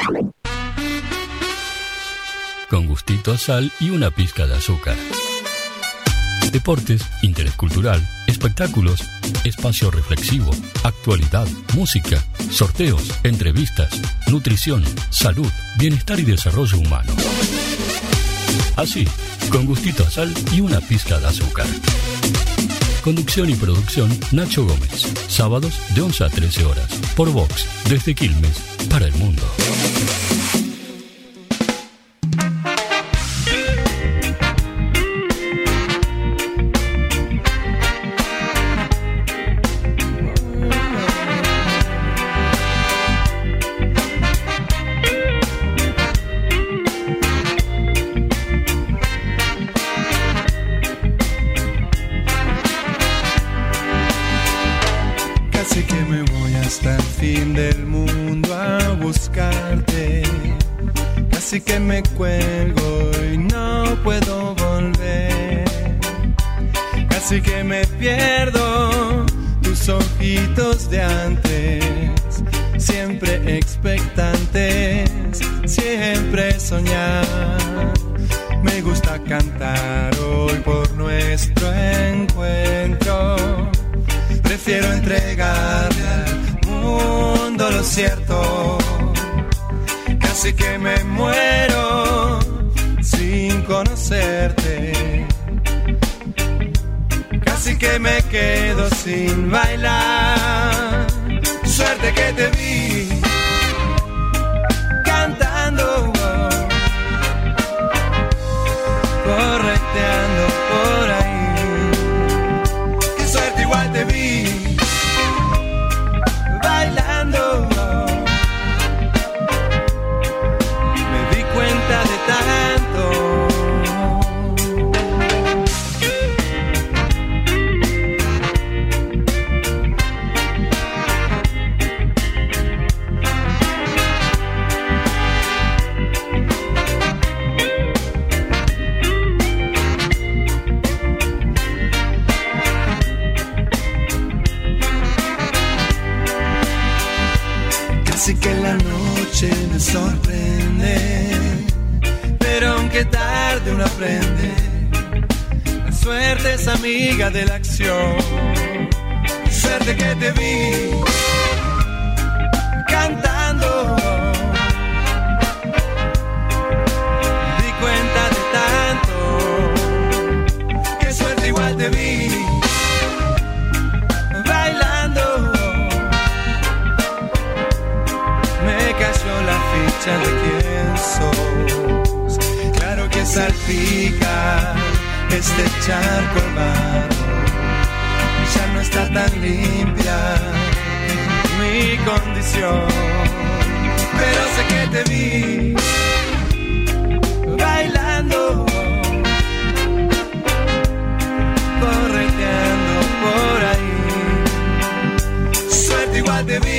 Con gustito a sal y una pizca de azúcar. Deportes, interés cultural, espectáculos, espacio reflexivo, actualidad, música, sorteos, entrevistas, nutrición, salud, bienestar y desarrollo humano. Así, con gustito a sal y una pizca de azúcar. Conducción y producción, Nacho Gómez. Sábados de 11 a 13 horas. Por Vox, desde Quilmes, para el mundo. Casi que me cuelgo y no puedo volver. Casi que me pierdo tus ojitos de antes, siempre expectantes, siempre soñar. Me gusta cantar hoy por nuestro encuentro. Prefiero entregarle al mundo lo cierto. Casi que me muero sin conocerte. Casi que me quedo sin bailar. Suerte que te vi cantando, correteando por ahí. Qué suerte, igual te vi bailando. Casi que la noche me sorprende, pero aunque tarde uno aprende. La suerte es amiga de la acción. Suerte que te vi cantando. Me di cuenta de tanto. Qué suerte, igual te vi bailando. Me cayó la ficha de quién sos. Claro que salpica este charco hermano. Ya no está tan limpia mi condición. Pero sé que te vi bailando, correteando por ahí. Suerte, igual te vi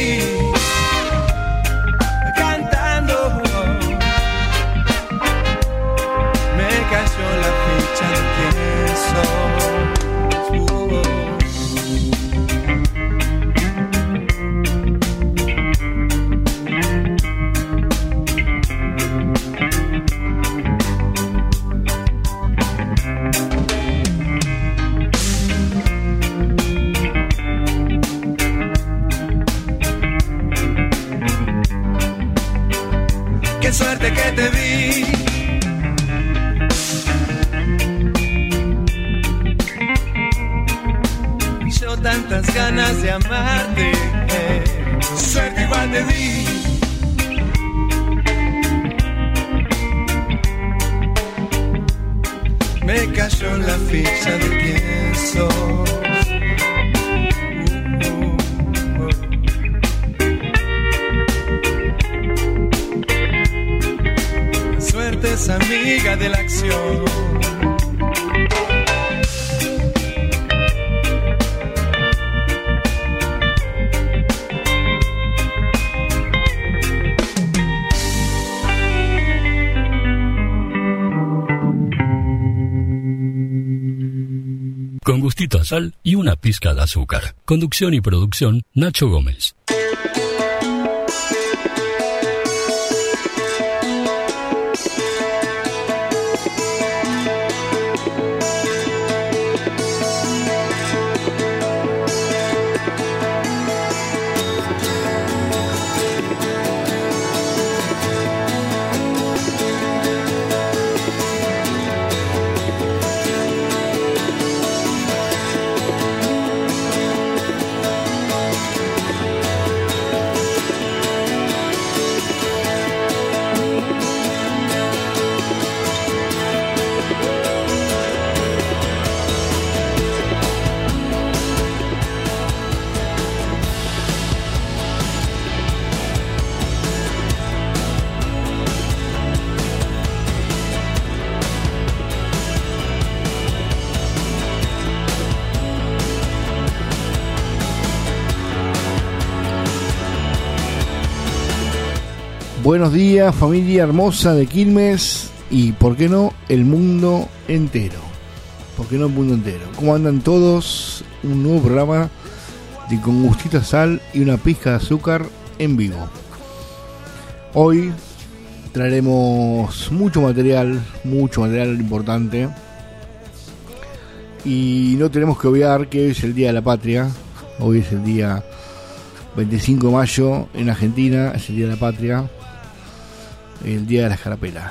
cayó la ficha de quién sos. Qué suerte que te vi tantas ganas de amarte. Suerte, igual te vi me cayó la ficha de quién sos. La suerte es amiga de la acción. Con gustito a sal y una pizca de azúcar. Conducción y producción, Nacho Gómez. Buenos días, familia hermosa de Quilmes y, ¿por qué no, el mundo entero? ¿Por qué no el mundo entero? ¿Cómo andan todos? Un nuevo programa de Con Gustito Sal y una pizca de azúcar en vivo. Hoy traeremos mucho material importante. Y no tenemos que obviar que hoy es el Día de la Patria. Hoy es el día 25 de mayo en Argentina, es el Día de la Patria. El Día de la Escarapela.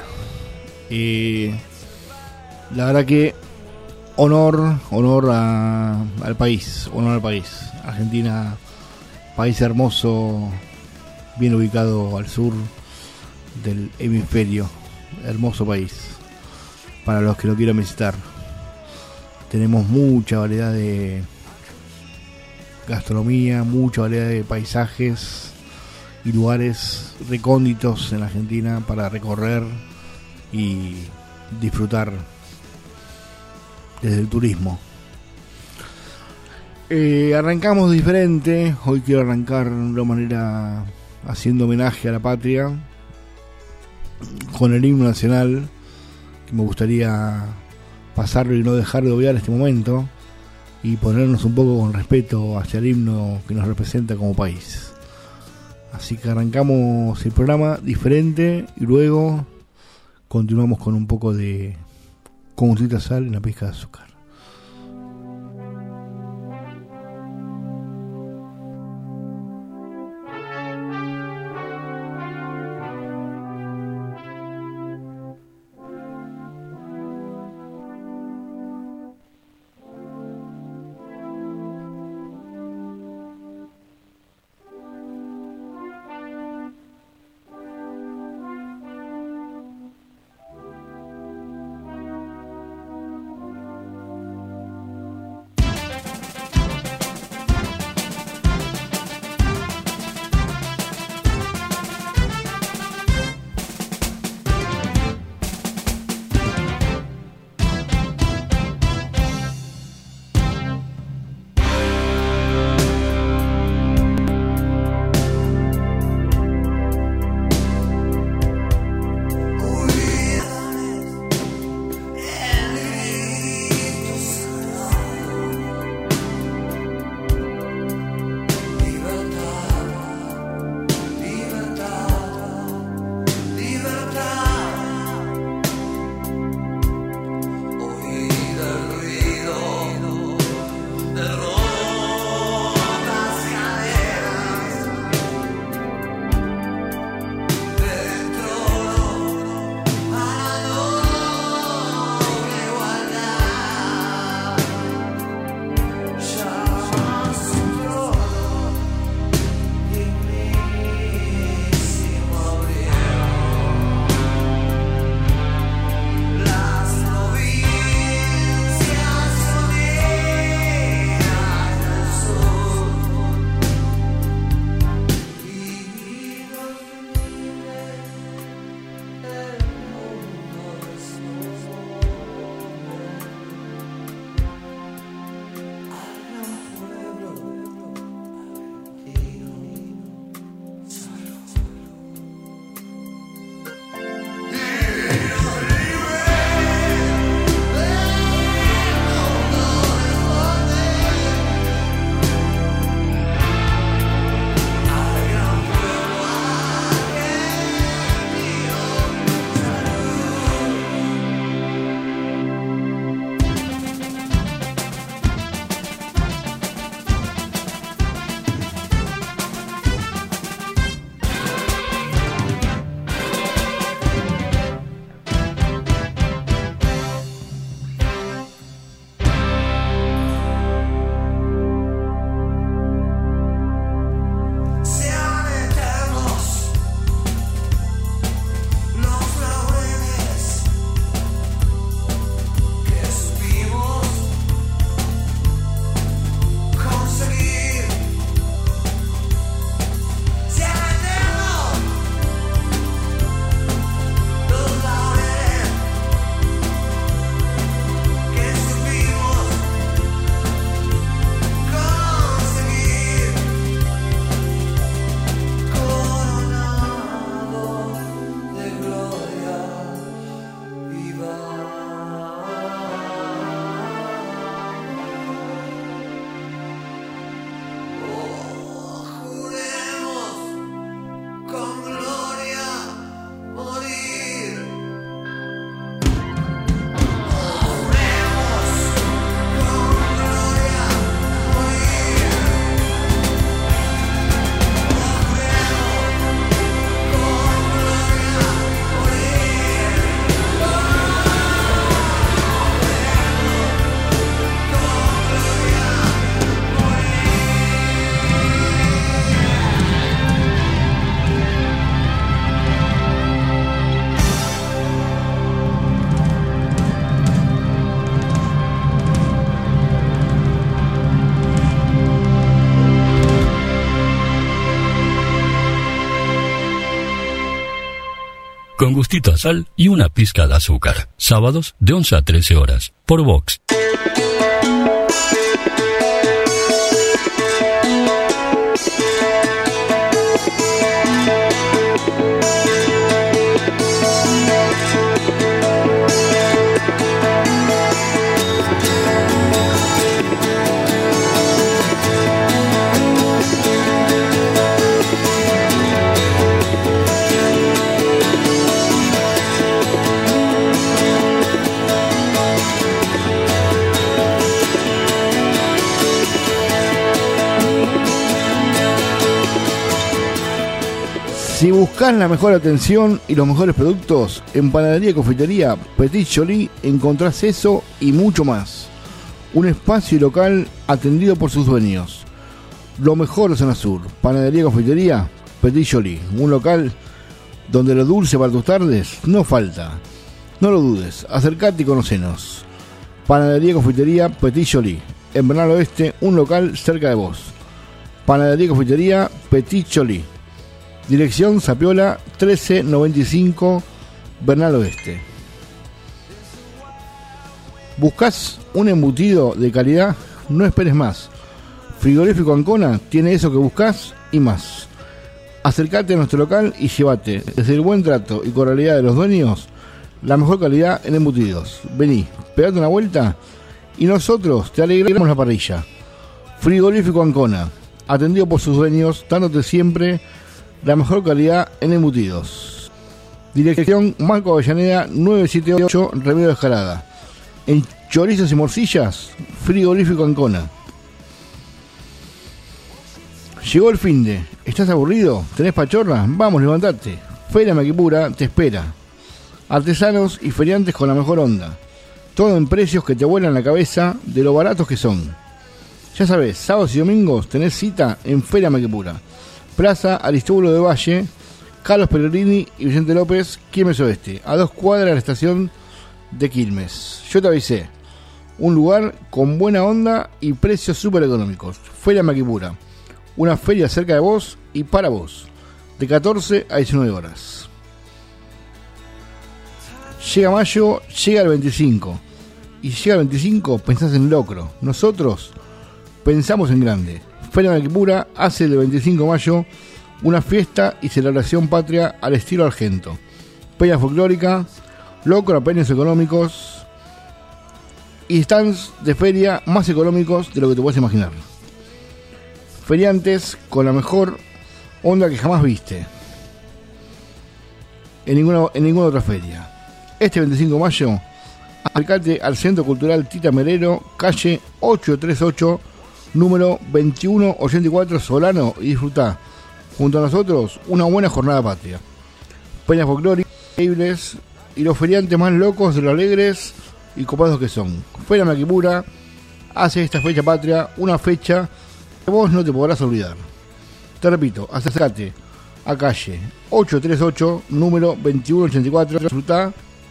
La verdad que honor al país. Argentina, país hermoso, bien ubicado al sur del hemisferio. Hermoso país para los que lo quieran visitar. Tenemos mucha variedad de gastronomía, mucha variedad de paisajes y lugares recónditos en la Argentina para recorrer y disfrutar desde el turismo. Arrancamos diferente. Hoy quiero arrancar de una manera haciendo homenaje a la patria con el himno nacional, que me gustaría pasarlo y no dejar de obviar este momento y ponernos un poco con respeto hacia el himno que nos representa como país. Así que arrancamos el programa diferente y luego continuamos con un poco de Con Gustito Sal y una pizca de azúcar. con gustito a sal y una pizca de azúcar. Sábados de 11 a 13 horas, por Vox. Si buscas la mejor atención y los mejores productos, en Panadería y Confitería Petit Joly encontrás eso y mucho más. Un espacio local atendido por sus dueños. Lo mejor de Zona Sur, Panadería y Confitería Petit Joly. Un local donde lo dulce para tus tardes no falta. No lo dudes, acercate y conocenos. Panadería y Confitería Petit Joly. En Bernal Oeste, un local cerca de vos. Panadería y Confitería Petit Joly. Dirección Zapiola 1395, Bernal Oeste. ¿Buscás un embutido de calidad? No esperes más. Frigorífico Ancona tiene eso que buscas y más. Acércate a nuestro local y llévate, desde el buen trato y cordialidad de los dueños, la mejor calidad en embutidos. Vení, pegate una vuelta y nosotros te alegramos la parrilla. Frigorífico Ancona, atendido por sus dueños, dándote siempre la mejor calidad en embutidos. Dirección Marco Avellaneda 978, Remedio de Escalada. En chorizos y morcillas, Frigorífico Ancona. Llegó el finde. ¿Estás aburrido? ¿Tenés pachorra? Vamos, levantate. Feria Maquipura te espera. Artesanos y feriantes con la mejor onda. Todo en precios que te vuelan la cabeza de lo baratos que son. Ya sabés, sábados y domingos tenés cita en Feria Maquipura. Plaza Aristóbulo de Valle, Carlos Pellegrini y Vicente López, Quilmes Oeste, a 2 cuadras de la estación de Quilmes. Yo te avisé, un lugar con buena onda y precios súper económicos. Feria Maquipura, una feria cerca de vos y para vos, de 14 a 19 horas. Llega mayo, llega el 25, y si llega el 25 pensás en locro. Nosotros pensamos en grande. Feria Maquipura hace el 25 de mayo una fiesta y celebración patria al estilo argento. Peña folclórica, locro a premios económicos y stands de feria más económicos de lo que te puedes imaginar. Feriantes con la mejor onda que jamás viste en ninguna otra feria. Este 25 de mayo, acercate al Centro Cultural Tita Merero, calle 838, número 2184 Solano, y disfrutá junto a nosotros una buena jornada patria. Peñas folclóricas increíbles y los feriantes más locos de lo alegres y copados que son. Feria Maquipura hace esta fecha patria una fecha que vos no te podrás olvidar. Te repito, acércate a calle 838, número 2184, disfrutá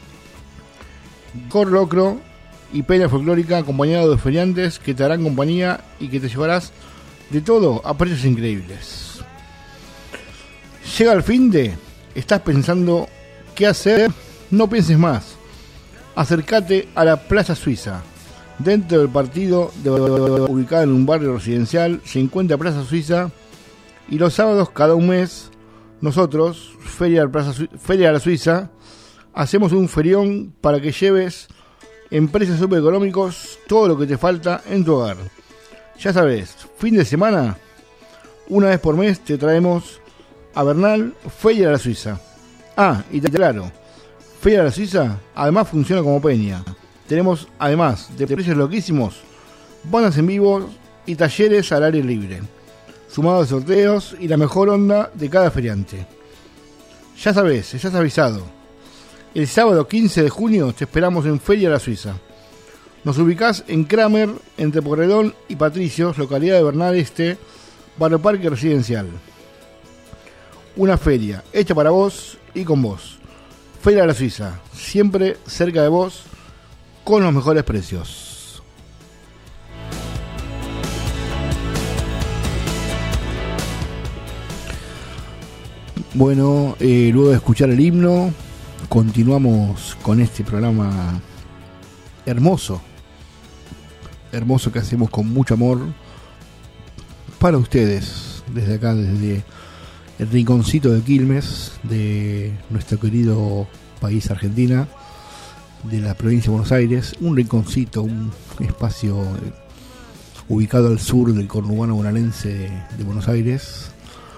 con locro y peña folclórica acompañado de feriantes que te harán compañía y que te llevarás de todo a precios increíbles. Llega el finde, estás pensando qué hacer, no pienses más. Acércate a la Plaza Suiza. Dentro del partido ubicado en un barrio residencial se encuentra Plaza Suiza y los sábados cada un mes nosotros, Feria de la Suiza, hacemos un ferión para que lleves en precios súper económicos todo lo que te falta en tu hogar. Ya sabes, fin de semana, una vez por mes te traemos a Bernal Feria de la Suiza. Ah, y te aclaro, Feria de la Suiza además funciona como peña. Tenemos, además de precios loquísimos, bandas en vivo y talleres al aire libre, sumados a sorteos y la mejor onda de cada feriante. Ya sabes, estás avisado. El sábado 15 de junio te esperamos en Feria de la Suiza. Nos ubicás en Kramer, entre Porredón y Patricios, localidad de Bernal Este, Barrio Parque Residencial. Una feria hecha para vos y con vos. Feria de la Suiza, siempre cerca de vos, con los mejores precios. Bueno, luego de escuchar el himno, continuamos con este programa hermoso que hacemos con mucho amor para ustedes, desde acá, desde el rinconcito de Quilmes, de nuestro querido país Argentina, de la provincia de Buenos Aires, un rinconcito, un espacio ubicado al sur del conurbano bonaerense de Buenos Aires,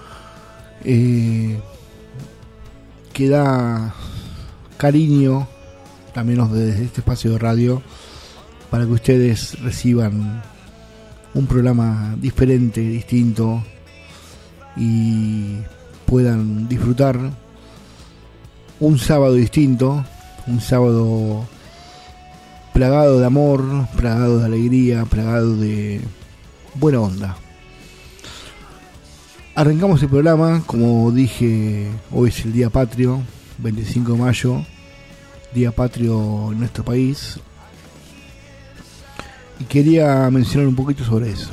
que da cariño también desde este espacio de radio para que ustedes reciban un programa diferente, distinto, y puedan disfrutar un sábado distinto, un sábado plagado de amor, plagado de alegría, plagado de buena onda. Arrancamos el programa, como dije, hoy es el Día Patrio, 25 de mayo, Día Patrio en nuestro país, y quería mencionar un poquito sobre eso.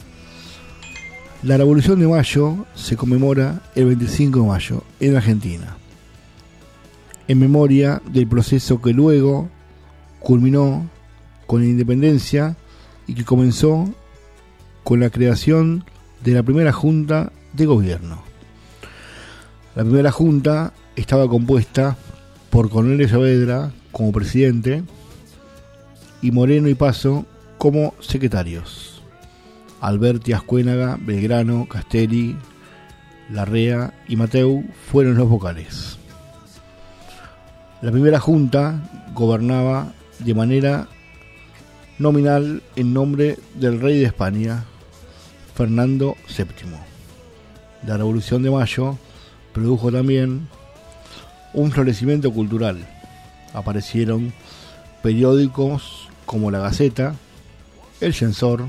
La Revolución de Mayo se conmemora el 25 de mayo en Argentina, en memoria del proceso que luego culminó con la independencia y que comenzó con la creación de la primera Junta de Gobierno. La primera Junta estaba compuesta por Cornelio Saavedra como presidente y Moreno y Paso como secretarios. Alberti, Ascuénaga, Belgrano, Castelli, Larrea y Mateu fueron los vocales. La primera Junta gobernaba de manera nominal en nombre del rey de España, Fernando VII. La Revolución de Mayo produjo también un florecimiento cultural. Aparecieron periódicos como La Gaceta, El Censor,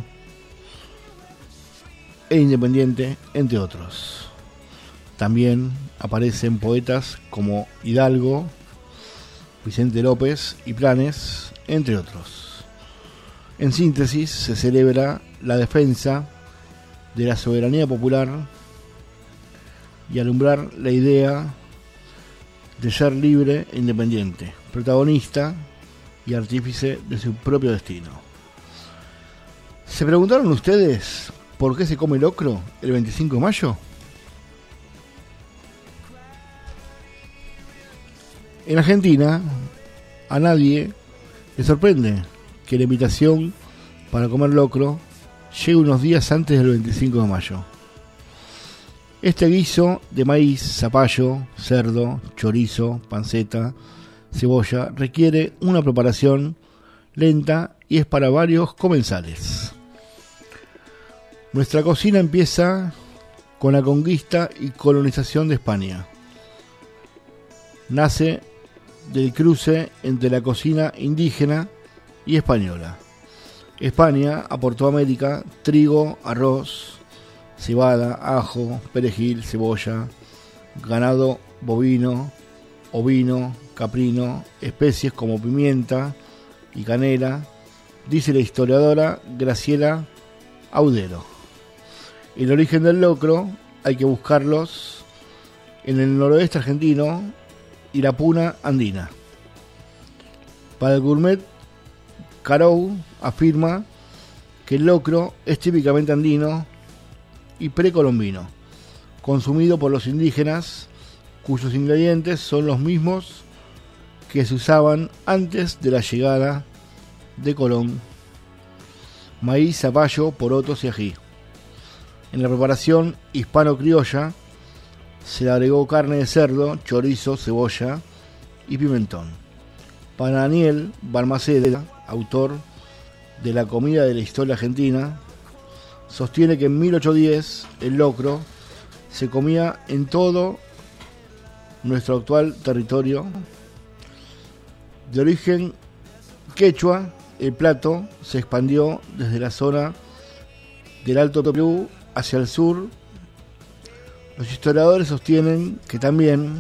El Independiente, entre otros. También aparecen poetas como Hidalgo, Vicente López y Planes, entre otros. En síntesis, se celebra la defensa de la soberanía popular y alumbrar la idea de ser libre e independiente, protagonista y artífice de su propio destino. ¿Se preguntaron ustedes por qué se come locro el 25 de mayo? En Argentina, a nadie le sorprende que la invitación para comer locro llegue unos días antes del 25 de mayo. Este guiso de maíz, zapallo, cerdo, chorizo, panceta, cebolla requiere una preparación lenta y es para varios comensales. Nuestra cocina empieza con la conquista y colonización de España. Nace del cruce entre la cocina indígena y española. España aportó a América trigo, arroz, cebada, ajo, perejil, cebolla, ganado bovino, ovino, caprino, especies como pimienta y canela, dice la historiadora Graciela Audero. El origen del locro hay que buscarlos en el noroeste argentino y la puna andina. Para el gourmet, Carou afirma que el locro es típicamente andino y precolombino, consumido por los indígenas, cuyos ingredientes son los mismos que se usaban antes de la llegada de Colón: maíz, zapallo, porotos y ají. En la preparación hispano-criolla se le agregó carne de cerdo, chorizo, cebolla y pimentón. Para Daniel Balmaceda, autor de La comida de la historia argentina, sostiene que en 1810 el locro se comía en todo nuestro actual territorio. De origen quechua, el plato se expandió desde la zona del Alto Perú hacia el sur. Los historiadores sostienen que también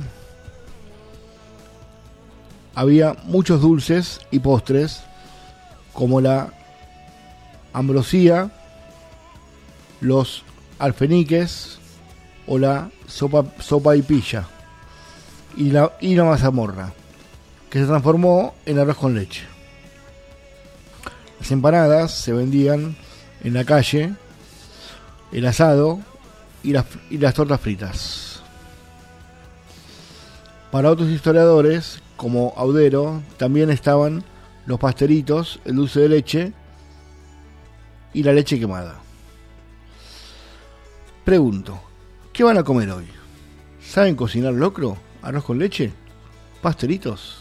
había muchos dulces y postres como la ambrosía, los alfeniques o la sopa y pilla y la mazamorra. que se transformó en arroz con leche. Las empanadas se vendían en la calle, el asado y las tortas fritas. Para otros historiadores, como Audero, también estaban los pastelitos, el dulce de leche y la leche quemada. Pregunto, ¿qué van a comer hoy? ¿Saben cocinar locro? ¿Arroz con leche? ¿Pastelitos?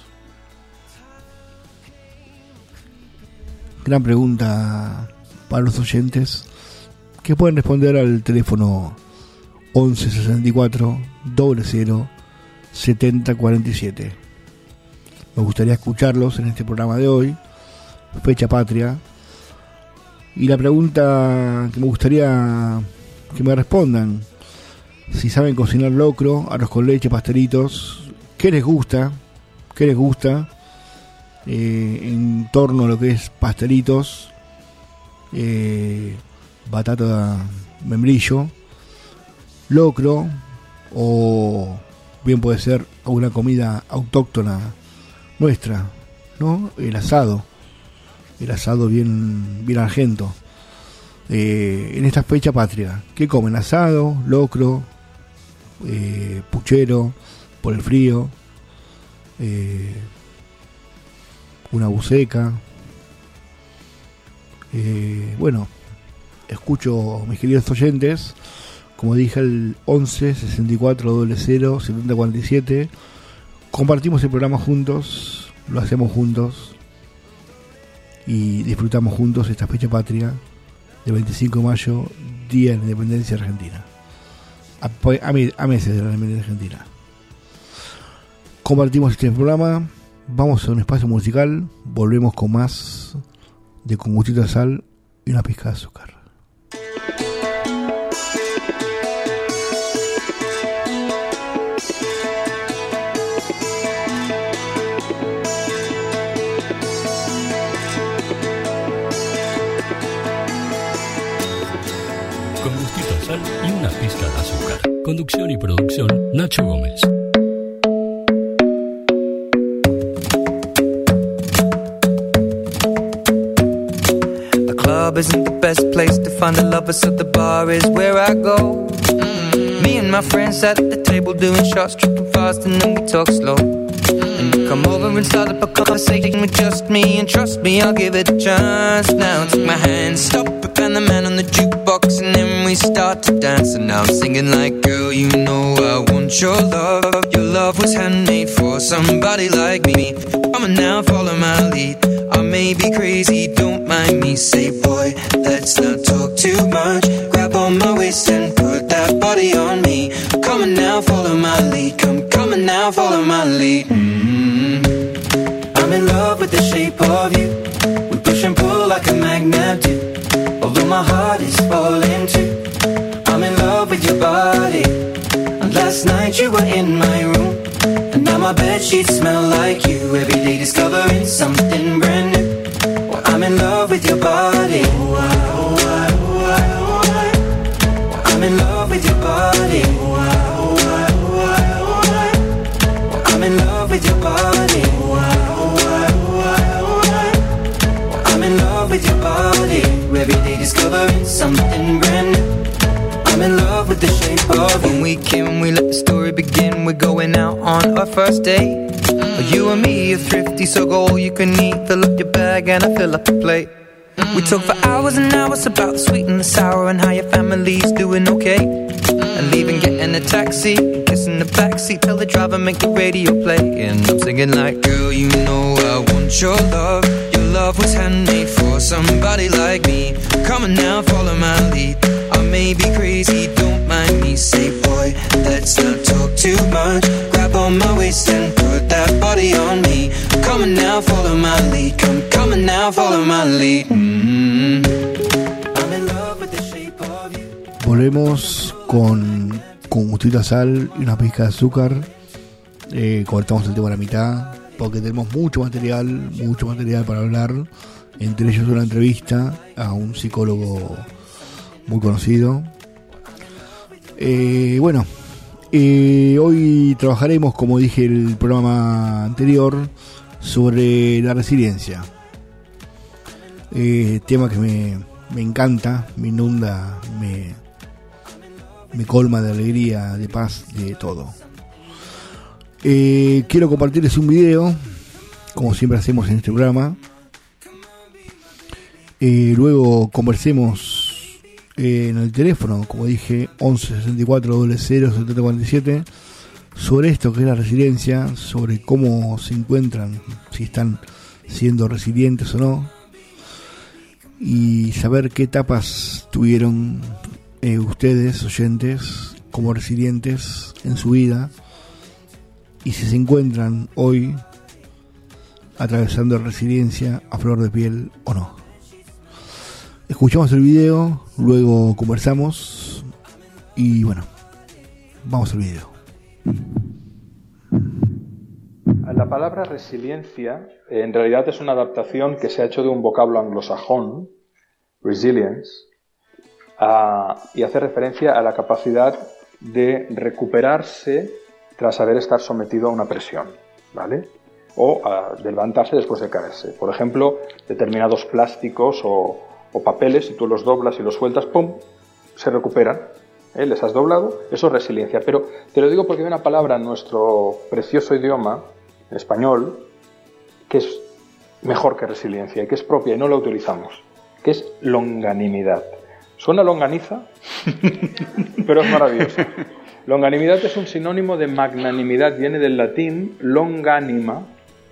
Gran pregunta para los oyentes que pueden responder al teléfono 11 64 00 70 47. Me gustaría escucharlos en este programa de hoy, Fecha Patria. Y la pregunta que me gustaría que me respondan: si saben cocinar locro, arroz con leche, pastelitos, ¿qué les gusta? ¿Qué les gusta? En torno a lo que es pastelitos, batata membrillo, locro, o bien puede ser alguna comida autóctona nuestra, ¿no? El asado bien argento. En esta fecha patria, ¿qué comen? Asado, locro, puchero por el frío, una buceca. Bueno, escucho, mis queridos oyentes, como dije, el 11 64 00 70 47. Compartimos el programa juntos, lo hacemos juntos y disfrutamos juntos esta fecha patria del 25 de mayo, Día de la Independencia Argentina, a meses de la Independencia Argentina. Compartimos este programa. Vamos a un espacio musical, volvemos con más de Con Gustito de Sal y una pizca de azúcar. Con Gustito de Sal y una pizca de azúcar. Conducción y producción, Nacho Gómez. Isn't the best place to find a lover, so the bar is where I go. Me and my friends at the table doing shots, tripping fast, and then we talk slow. And you come over and start up a conversation with just me, and trust me, I'll give it a chance. Now take my hand, stop it, and the man on the jukebox, and then we start to dance. And now I'm singing like, girl, you know I want your love. Your love was handmade for somebody like me. Come on now, follow my lead. I may be crazy, don't mind me. Say, boy, let's not talk too much. Grab on my waist and put that body on me. Come on now, follow my lead. Come on now, follow my lead. I'm in love with the shape of you. We push and pull like a magnet do. Although my heart is falling too. I'm in love with your body. And last night you were in my room. And now my bedsheets smell like you. Every day discovering something brand new. Well, I'm in love with your body. I'm in love with your body. I'm in love with your body. I'm in love with your body. Every day discovering something brand new. I'm in love with the shape of when we came, we let the story begin. We're going out on our first date. You and me are thrifty, so go all you can eat. Fill up your bag and I fill up the plate. We talk for hours and hours about the sweet and the sour and how your family's doing okay. And leaving, getting a taxi, kissing the backseat, tell the driver make the radio play. And I'm singing like, girl, you know I want your love. Your love was handmade for somebody like me. Come on now, follow my lead. I may be crazy, don't mind me. Say, boy, let's not talk too much. Grab on my waist and put that body on me. Come on now, follow my lead. Come on now, follow my lead. I'm in love with the shape of you. Volvemos con Gustito de Sal y una pizca de azúcar. Cortamos el tema a la mitad porque tenemos mucho material para hablar. Entre ellos una entrevista a un psicólogo muy conocido. Bueno, Hoy trabajaremos, como dije en el programa anterior, sobre la resiliencia. Tema que me encanta, me inunda, me colma de alegría, de paz, de todo. Quiero compartirles un video, como siempre hacemos en este programa. Luego conversemos en el teléfono, como dije, 11 64 00 70 47, sobre esto que es la resiliencia, sobre cómo se encuentran, si están siendo resilientes o no, y saber qué etapas tuvieron ustedes, oyentes, como resilientes en su vida, y si se encuentran hoy atravesando resiliencia a flor de piel o no. Escuchamos el video, luego conversamos y bueno, vamos al video. La palabra resiliencia en realidad es una adaptación que se ha hecho de un vocablo anglosajón, resilience, y hace referencia a la capacidad de recuperarse tras haber estado sometido a una presión, ¿vale? O de levantarse después de caerse. Por ejemplo, determinados plásticos o papeles, si tú los doblas y los sueltas, ¡pum!, se recuperan. Les has doblado, eso es resiliencia. Pero te lo digo porque hay una palabra en nuestro precioso idioma, en español, que es mejor que resiliencia y que es propia y no la utilizamos, que es longanimidad. Suena longaniza, pero es maravilloso. Longanimidad es un sinónimo de magnanimidad, viene del latín longanima,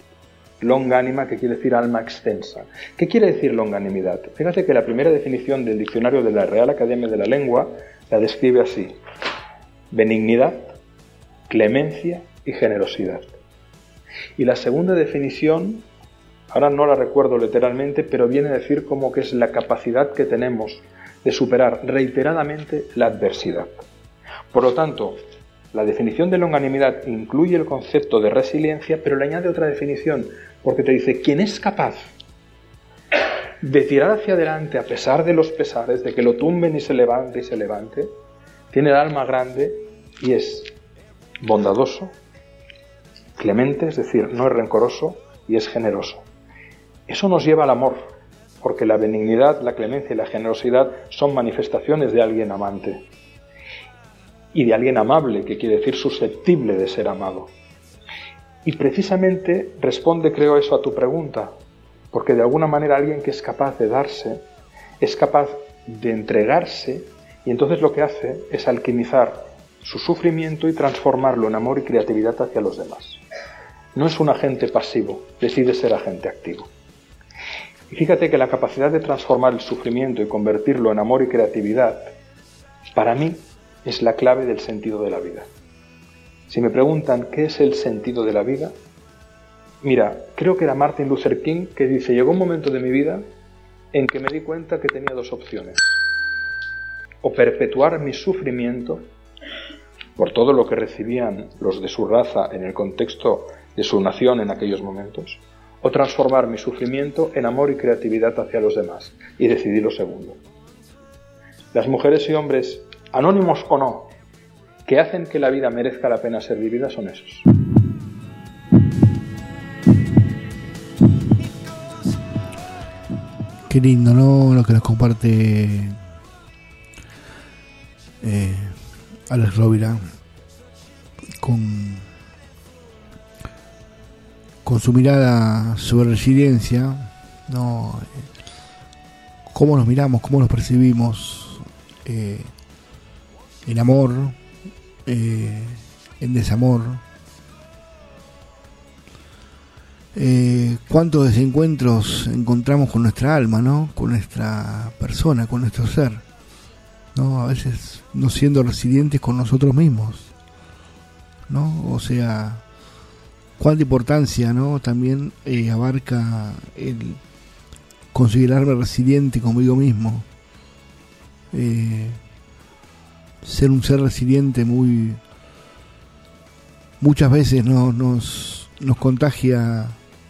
que quiere decir alma extensa. ¿Qué quiere decir longanimidad? Fíjate que la primera definición del diccionario de la Real Academia de la Lengua la describe así: benignidad, clemencia y generosidad. Y la segunda definición, ahora no la recuerdo literalmente, pero viene a decir como que es la capacidad que tenemos de superar reiteradamente la adversidad. Por lo tanto, la definición de longanimidad incluye el concepto de resiliencia, pero le añade otra definición, porque te dice, quien es capaz de tirar hacia adelante a pesar de los pesares, de que lo tumben y se levante, tiene el alma grande y es bondadoso, clemente, es decir, no es rencoroso, y es generoso. Eso nos lleva al amor, porque la benignidad, la clemencia y la generosidad son manifestaciones de alguien amante y de alguien amable, que quiere decir susceptible de ser amado. Y precisamente responde, creo, eso a tu pregunta, porque de alguna manera alguien que es capaz de darse, es capaz de entregarse, y entonces lo que hace es alquimizar su sufrimiento y transformarlo en amor y creatividad hacia los demás. No es un agente pasivo, decide ser agente activo. Y fíjate que la capacidad de transformar el sufrimiento y convertirlo en amor y creatividad, para mí, es la clave del sentido de la vida. Si me preguntan qué es el sentido de la vida, mira, creo que era Martin Luther King que dice, llegó un momento de mi vida en que me di cuenta que tenía dos opciones: o perpetuar mi sufrimiento por todo lo que recibían los de su raza en el contexto de su nación en aquellos momentos, o transformar mi sufrimiento en amor y creatividad hacia los demás, y decidí lo segundo. Las mujeres y hombres, anónimos o no, que hacen que la vida merezca la pena ser vivida son esos. Qué lindo, ¿no? Lo que nos comparte Alex Rovira con su mirada sobre resiliencia, ¿no? Cómo nos miramos, cómo nos percibimos, en amor, en desamor, cuántos desencuentros encontramos con nuestra alma, ¿no? Con nuestra persona, con nuestro ser, ¿no? A veces no siendo resilientes con nosotros mismos, ¿no? O sea, cuánta importancia, ¿no? También abarca el considerarme resiliente conmigo mismo, ser un ser resiliente muchas veces nos contagia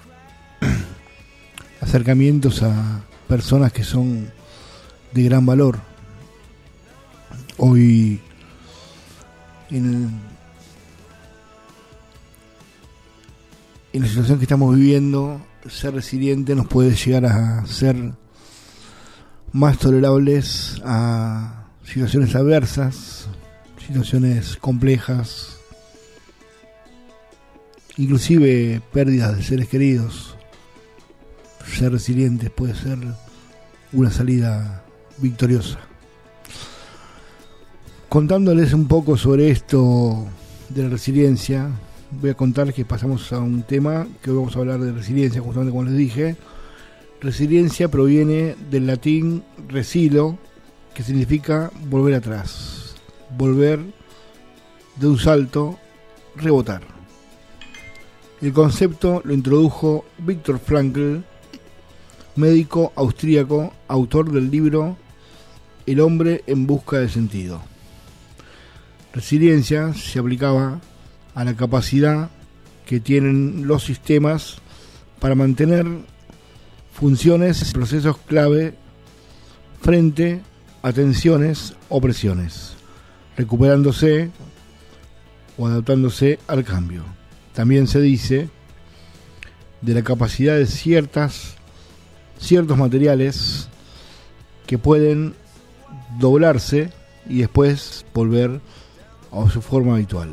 acercamientos a personas que son de gran valor. Hoy en en la situación que estamos viviendo, ser resiliente nos puede llegar a ser más tolerables a situaciones adversas, situaciones complejas, inclusive pérdidas de seres queridos. Ser resilientes puede ser una salida victoriosa. Contándoles un poco sobre esto de la resiliencia, voy a contar que pasamos a un tema que hoy vamos a hablar de resiliencia, justamente como les dije. Resiliencia proviene del latín resilo, que significa volver atrás, volver de un salto, rebotar. El concepto lo introdujo Viktor Frankl, médico austríaco, autor del libro El hombre en busca de sentido. Resiliencia se aplicaba a la capacidad que tienen los sistemas para mantener funciones y procesos clave frente a tensiones o presiones, recuperándose o adaptándose al cambio. También se dice de la capacidad de ciertos materiales que pueden doblarse y después volver a su forma habitual.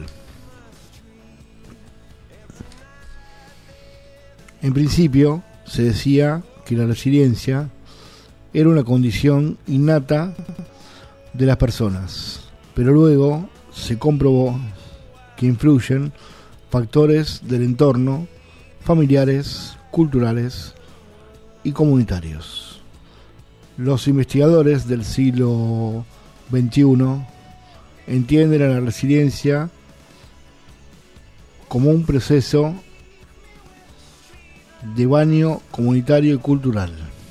En principio se decía que la resiliencia era una condición innata de las personas, pero luego se comprobó que influyen factores del entorno, familiares, culturales y comunitarios. Los investigadores del siglo XXI entienden a la resiliencia como un proceso de baño comunitario y cultural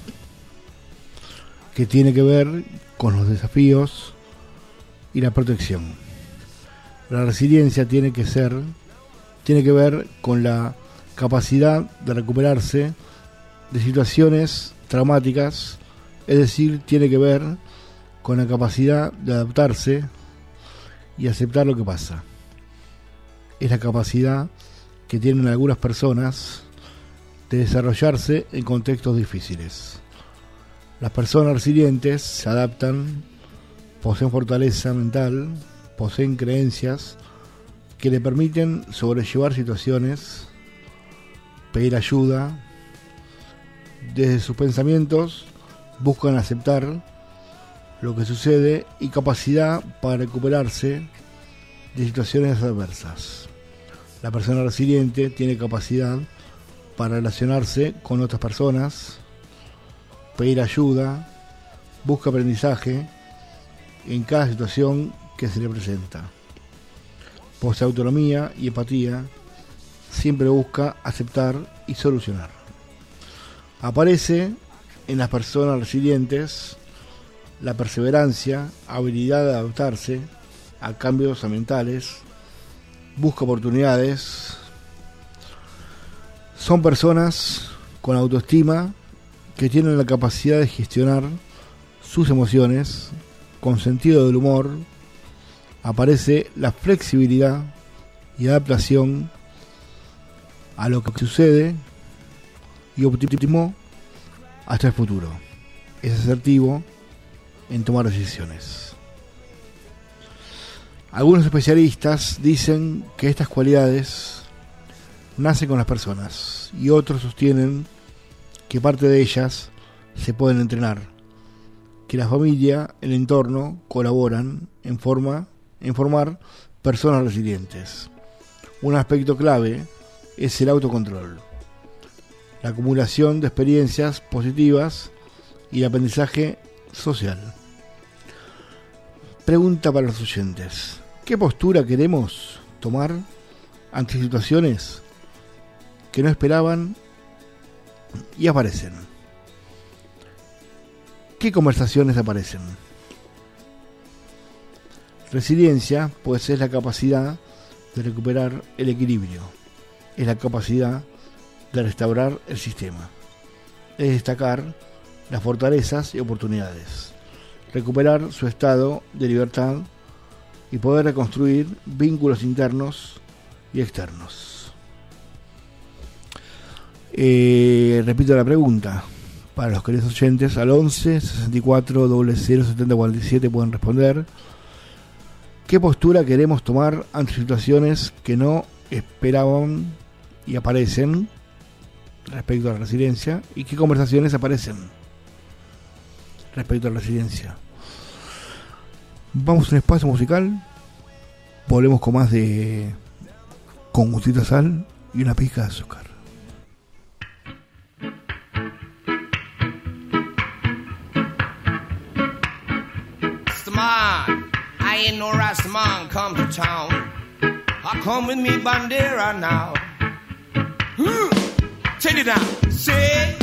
que tiene que ver con los desafíos y la protección. La resiliencia tiene que ver con la capacidad de recuperarse de situaciones traumáticas, es decir, tiene que ver con la capacidad de adaptarse y aceptar lo que pasa. Es la capacidad que tienen algunas personas de desarrollarse en contextos difíciles. Las personas resilientes se adaptan, poseen fortaleza mental, poseen creencias que le permiten sobrellevar situaciones, pedir ayuda. Desde sus pensamientos buscan aceptar lo que sucede y capacidad para recuperarse de situaciones adversas. La persona resiliente tiene capacidad para relacionarse con otras personas, pedir ayuda, busca aprendizaje en cada situación que se le presenta. Posee autonomía y empatía, siempre busca aceptar y solucionar. Aparece en las personas resilientes la perseverancia, habilidad de adaptarse a cambios ambientales, busca oportunidades. Son personas con autoestima que tienen la capacidad de gestionar sus emociones con sentido del humor. Aparece la flexibilidad y adaptación a lo que sucede y optimismo hasta el futuro. Es asertivo en tomar decisiones. Algunos especialistas dicen que estas cualidades nacen con las personas y otros sostienen que parte de ellas se pueden entrenar, que la familia, el entorno colaboran en formar personas resilientes. Un aspecto clave es el autocontrol, la acumulación de experiencias positivas y el aprendizaje social. Pregunta para los oyentes: ¿qué postura queremos tomar ante situaciones que no esperaban y aparecen? ¿Qué conversaciones aparecen? Resiliencia, pues, es la capacidad de recuperar el equilibrio, es la capacidad de restaurar el sistema, es destacar las fortalezas y oportunidades, recuperar su estado de libertad y poder reconstruir vínculos internos y externos. Repito la pregunta para los queridos oyentes: al 11 64 00 70 47 pueden responder. ¿Qué postura queremos tomar ante situaciones que no esperaban y aparecen respecto a la resiliencia? ¿Y qué conversaciones aparecen respecto a la resiliencia? Vamos a un espacio musical. Volvemos con más de Con Gustito Sal y una pizca de azúcar. I ain't no Rastaman come to town. I come with me bandera now. Take it down. Say.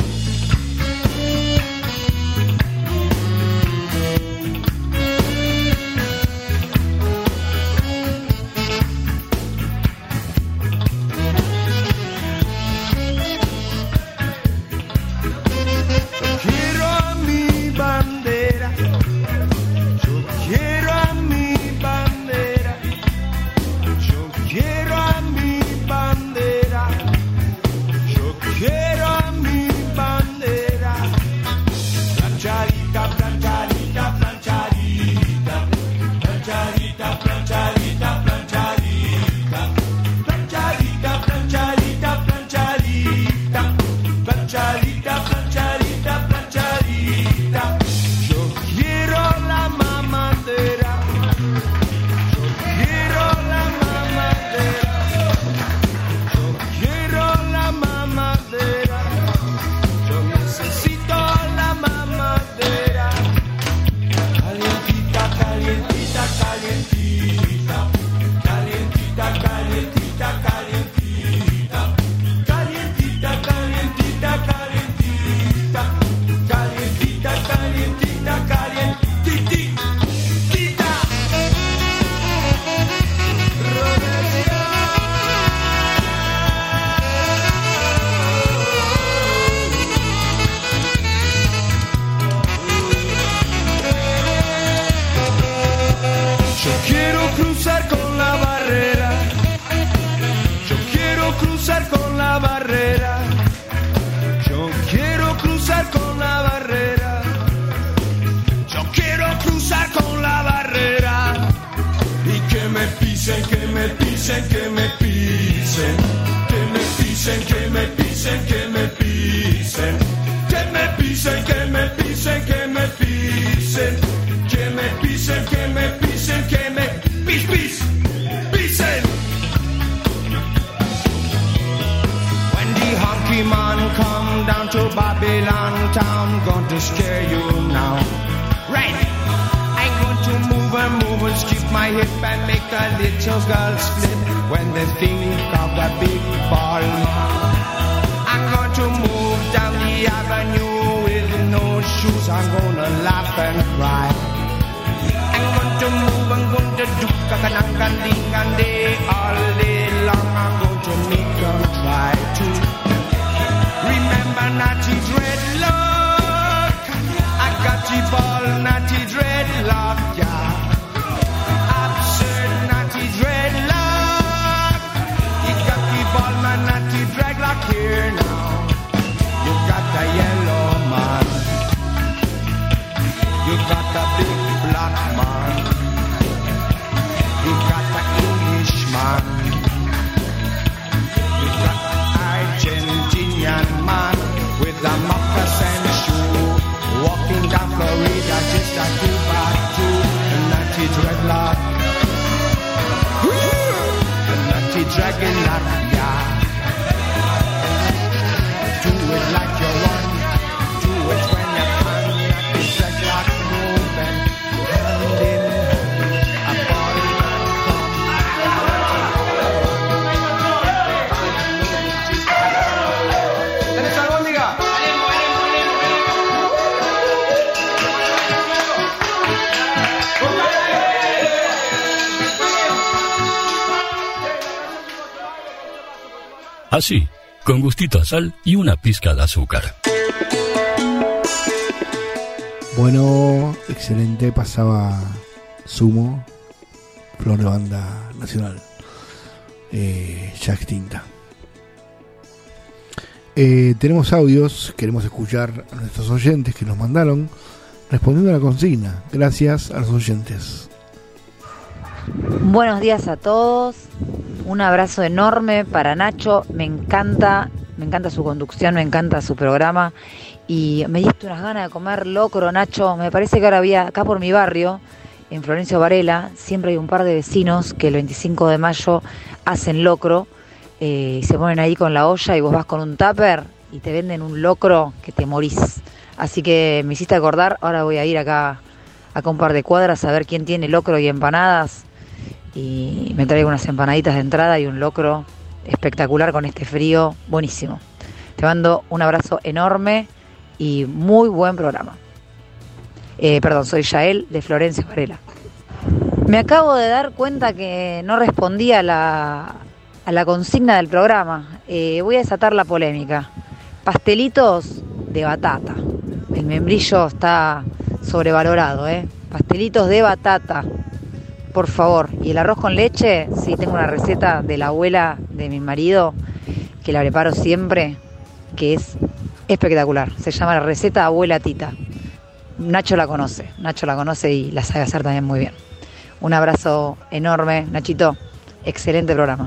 Así, con gustito a sal y una pizca de azúcar. Bueno, excelente, pasaba Sumo, flor de banda nacional, ya extinta. Tenemos audios, queremos escuchar a nuestros oyentes que nos mandaron respondiendo a la consigna. Gracias a los oyentes. Buenos días a todos, un abrazo enorme para Nacho, me encanta su conducción, me encanta su programa y me diste unas ganas de comer locro, Nacho. Me parece que ahora había acá por mi barrio, en Florencio Varela, siempre hay un par de vecinos que el 25 de mayo hacen locro. Se ponen ahí con la olla y vos vas con un tupper y te venden un locro que te morís. Así que me hiciste acordar, ahora voy a ir acá un par de cuadras a ver quién tiene locro y empanadas. Y me traigo unas empanaditas de entrada y un locro espectacular con este frío, buenísimo. Te mando un abrazo enorme y muy buen programa. Soy Yael de Florencio Varela. Me acabo de dar cuenta que no respondí a la consigna del programa. Voy a desatar la polémica. Pastelitos de batata. El membrillo está sobrevalorado, Pastelitos de batata, por favor. Y el arroz con leche, sí, tengo una receta de la abuela de mi marido que la preparo siempre, que es espectacular. Se llama la receta Abuela Tita. Nacho la conoce y la sabe hacer también muy bien. Un abrazo enorme, Nachito. Excelente programa.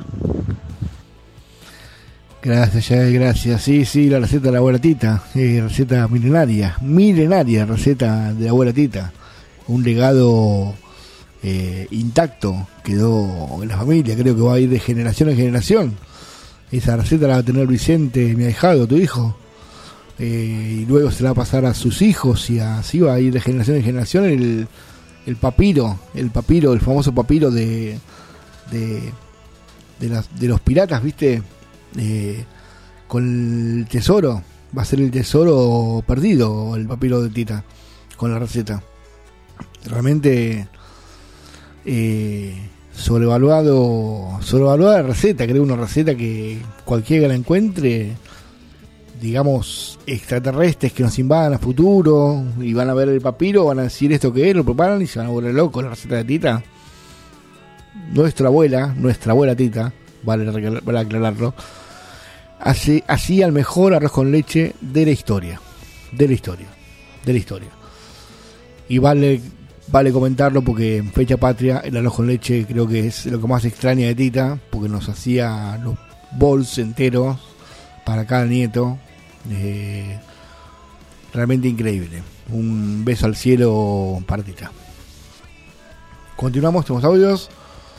Gracias, Yael, gracias. Sí, la receta de la abuela Tita, receta milenaria, receta de la abuela Tita. Un legado intacto quedó en la familia, creo que va a ir de generación en generación. Esa receta la va a tener Vicente, mi ahijado, tu hijo, y luego se la va a pasar a sus hijos y así va a ir de generación en generación el papiro, el famoso papiro de los piratas, ¿viste? Con el tesoro, va a ser el tesoro perdido, el papiro de Tita, con la receta. Realmente sobrevaluada receta, creo, una receta que cualquiera la encuentre, digamos, extraterrestres que nos invadan a futuro y van a ver el papiro, van a decir esto que es, lo preparan y se van a volver locos. La receta de Tita, nuestra abuela Tita, vale aclararlo, hacía el mejor arroz con leche de la historia. Y vale comentarlo porque en fecha patria el arroz con leche creo que es lo que más extraña de Tita, porque nos hacía los bols enteros para cada nieto. Realmente increíble. Un beso al cielo para Tita. Continuamos, tenemos audios.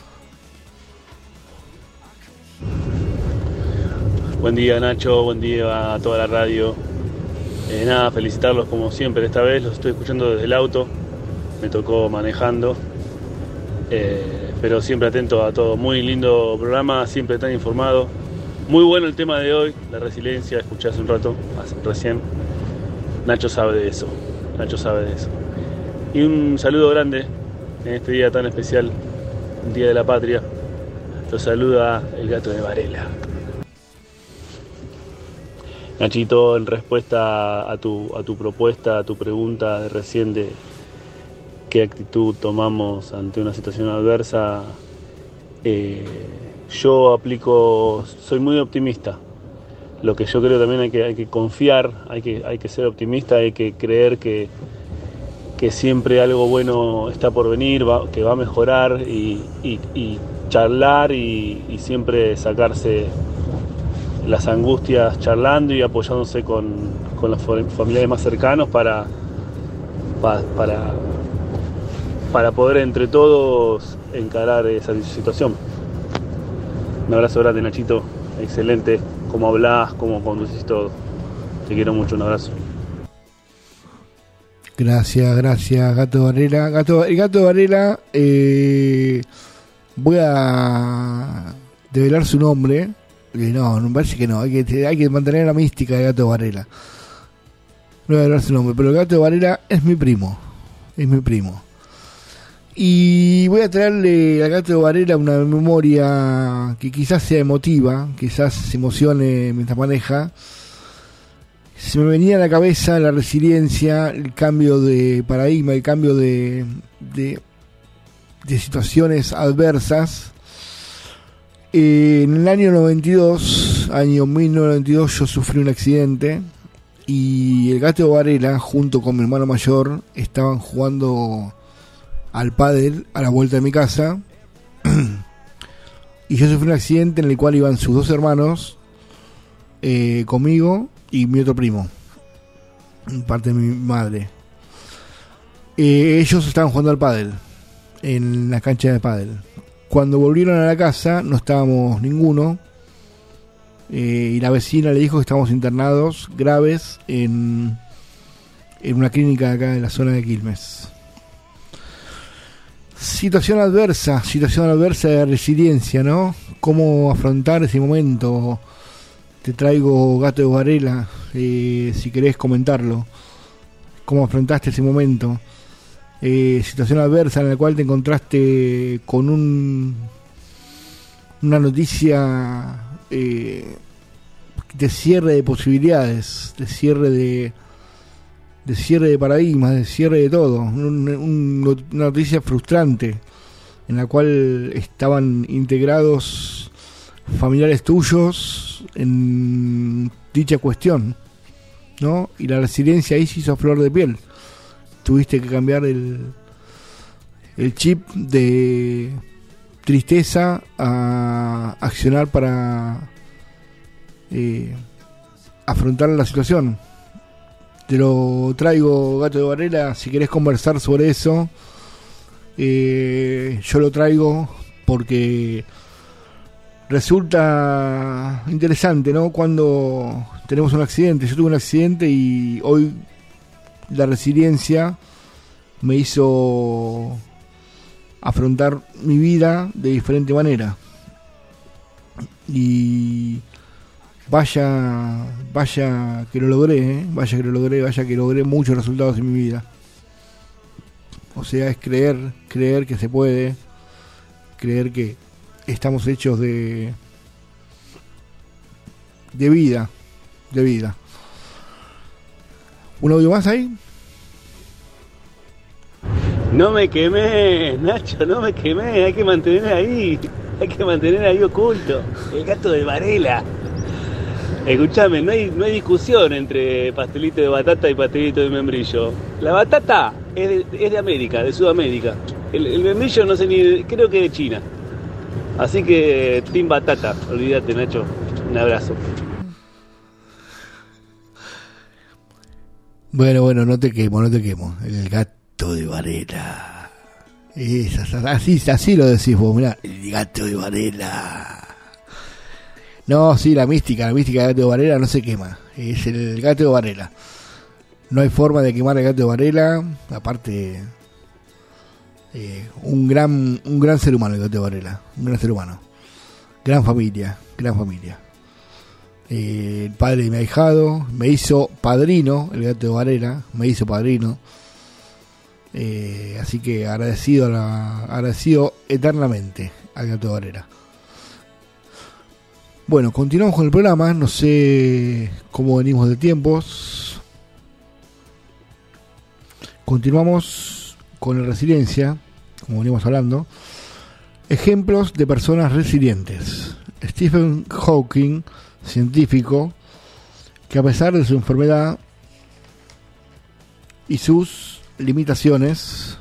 Buen día, Nacho, buen día a toda la radio. Felicitarlos como siempre. Esta vez los estoy escuchando desde el auto, me tocó manejando, pero siempre atento a todo. Muy lindo programa, siempre tan informado. Muy bueno el tema de hoy, la resiliencia. Escuché hace un rato, recién. Nacho sabe de eso. Y un saludo grande en este día tan especial, el Día de la Patria. Los saluda el gato de Varela. Nachito, en respuesta a tu propuesta, a tu pregunta de recién de qué actitud tomamos ante una situación adversa, yo soy muy optimista. Lo que yo creo también hay que confiar, hay que ser optimista, hay que creer que siempre algo bueno está por venir, que va a mejorar y charlar y siempre sacarse las angustias charlando y apoyándose con los familiares más cercanos para poder entre todos encarar esa situación. Un abrazo grande, Nachito, excelente, cómo hablás, cómo conducís todo. Te quiero mucho, un abrazo. Gracias, Gato Varela. El Gato Varela, voy a develar su nombre. No, me parece que no, hay que mantener la mística de Gato Varela. No voy a develar su nombre, pero el Gato Varela es mi primo. Y voy a traerle al Gato Varela una memoria que quizás sea emotiva, quizás se emocione mientras maneja. Se me venía a la cabeza la resiliencia, el cambio de paradigma, el cambio de situaciones adversas. En el año 92 año 1992, yo sufrí un accidente y el Gato Varela, junto con mi hermano mayor, estaban jugando al pádel a la vuelta de mi casa. Y yo sufrí un accidente en el cual iban sus dos hermanos, conmigo y mi otro primo, parte de mi madre. Ellos estaban jugando al pádel en la cancha de pádel. Cuando volvieron a la casa no estábamos ninguno, y la vecina le dijo que estábamos internados graves en una clínica acá en la zona de Quilmes. Situación adversa de resiliencia, ¿no? ¿Cómo afrontar ese momento? Te traigo, Gato de Varela, si querés comentarlo. ¿Cómo afrontaste ese momento? Situación adversa en la cual te encontraste con una noticia de cierre de posibilidades, de cierre de paradigmas, de cierre de todo, una noticia frustrante en la cual estaban integrados familiares tuyos en dicha cuestión, ¿no? Y la resiliencia ahí se hizo a flor de piel. Tuviste que cambiar el chip de tristeza a accionar para afrontar la situación. Te lo traigo, Gato de Varela, si querés conversar sobre eso. Yo lo traigo porque resulta interesante, ¿no? Cuando tenemos un accidente. Yo tuve un accidente y hoy la resiliencia me hizo afrontar mi vida de diferente manera. Y vaya que lo logré, vaya que logré muchos resultados en mi vida. O sea, es creer que se puede, creer que estamos hechos de vida. ¿Un audio más ahí? No me quemé, Nacho, no me quemé, hay que mantener ahí oculto. El Gato de Varela. Escuchame, no hay discusión entre pastelito de batata y pastelito de membrillo. La batata es de América, de Sudamérica. El membrillo no sé ni, creo que de China. Así que team batata, olvídate, Nacho. Un abrazo. Bueno, no te quemo. El Gato de Varela. Así lo decís vos, mirá. El Gato de Varela. No, sí, la mística del Gato de Varela no se quema. Es el Gato de Varela. No hay forma de quemar el Gato de Varela. Aparte, un gran ser humano el Gato de Varela. Un gran ser humano. Gran familia. El padre de mi ahijado me hizo padrino, el Gato de Varela. Me hizo padrino. Así que agradecido eternamente al Gato de Varela. Bueno, continuamos con el programa. No sé cómo venimos de tiempos. Continuamos con la resiliencia, como venimos hablando. Ejemplos de personas resilientes. Stephen Hawking, científico, que a pesar de su enfermedad y sus limitaciones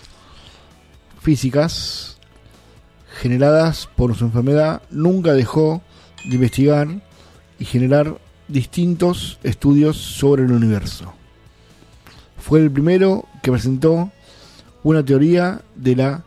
físicas generadas por su enfermedad, nunca dejó de investigar y generar distintos estudios sobre el universo. Fue el primero que presentó una teoría de la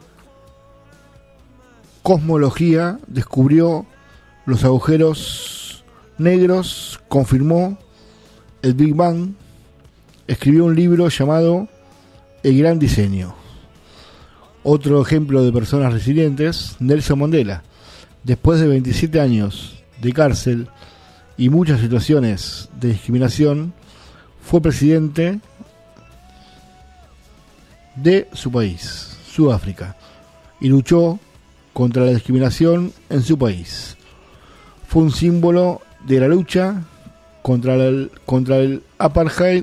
cosmología, descubrió los agujeros negros, confirmó el Big Bang, escribió un libro llamado El Gran Diseño. Otro ejemplo de personas resilientes, Nelson Mandela. Después de 27 años de cárcel y muchas situaciones de discriminación, fue presidente de su país, Sudáfrica, y luchó contra la discriminación en su país. Fue un símbolo de la lucha contra el apartheid,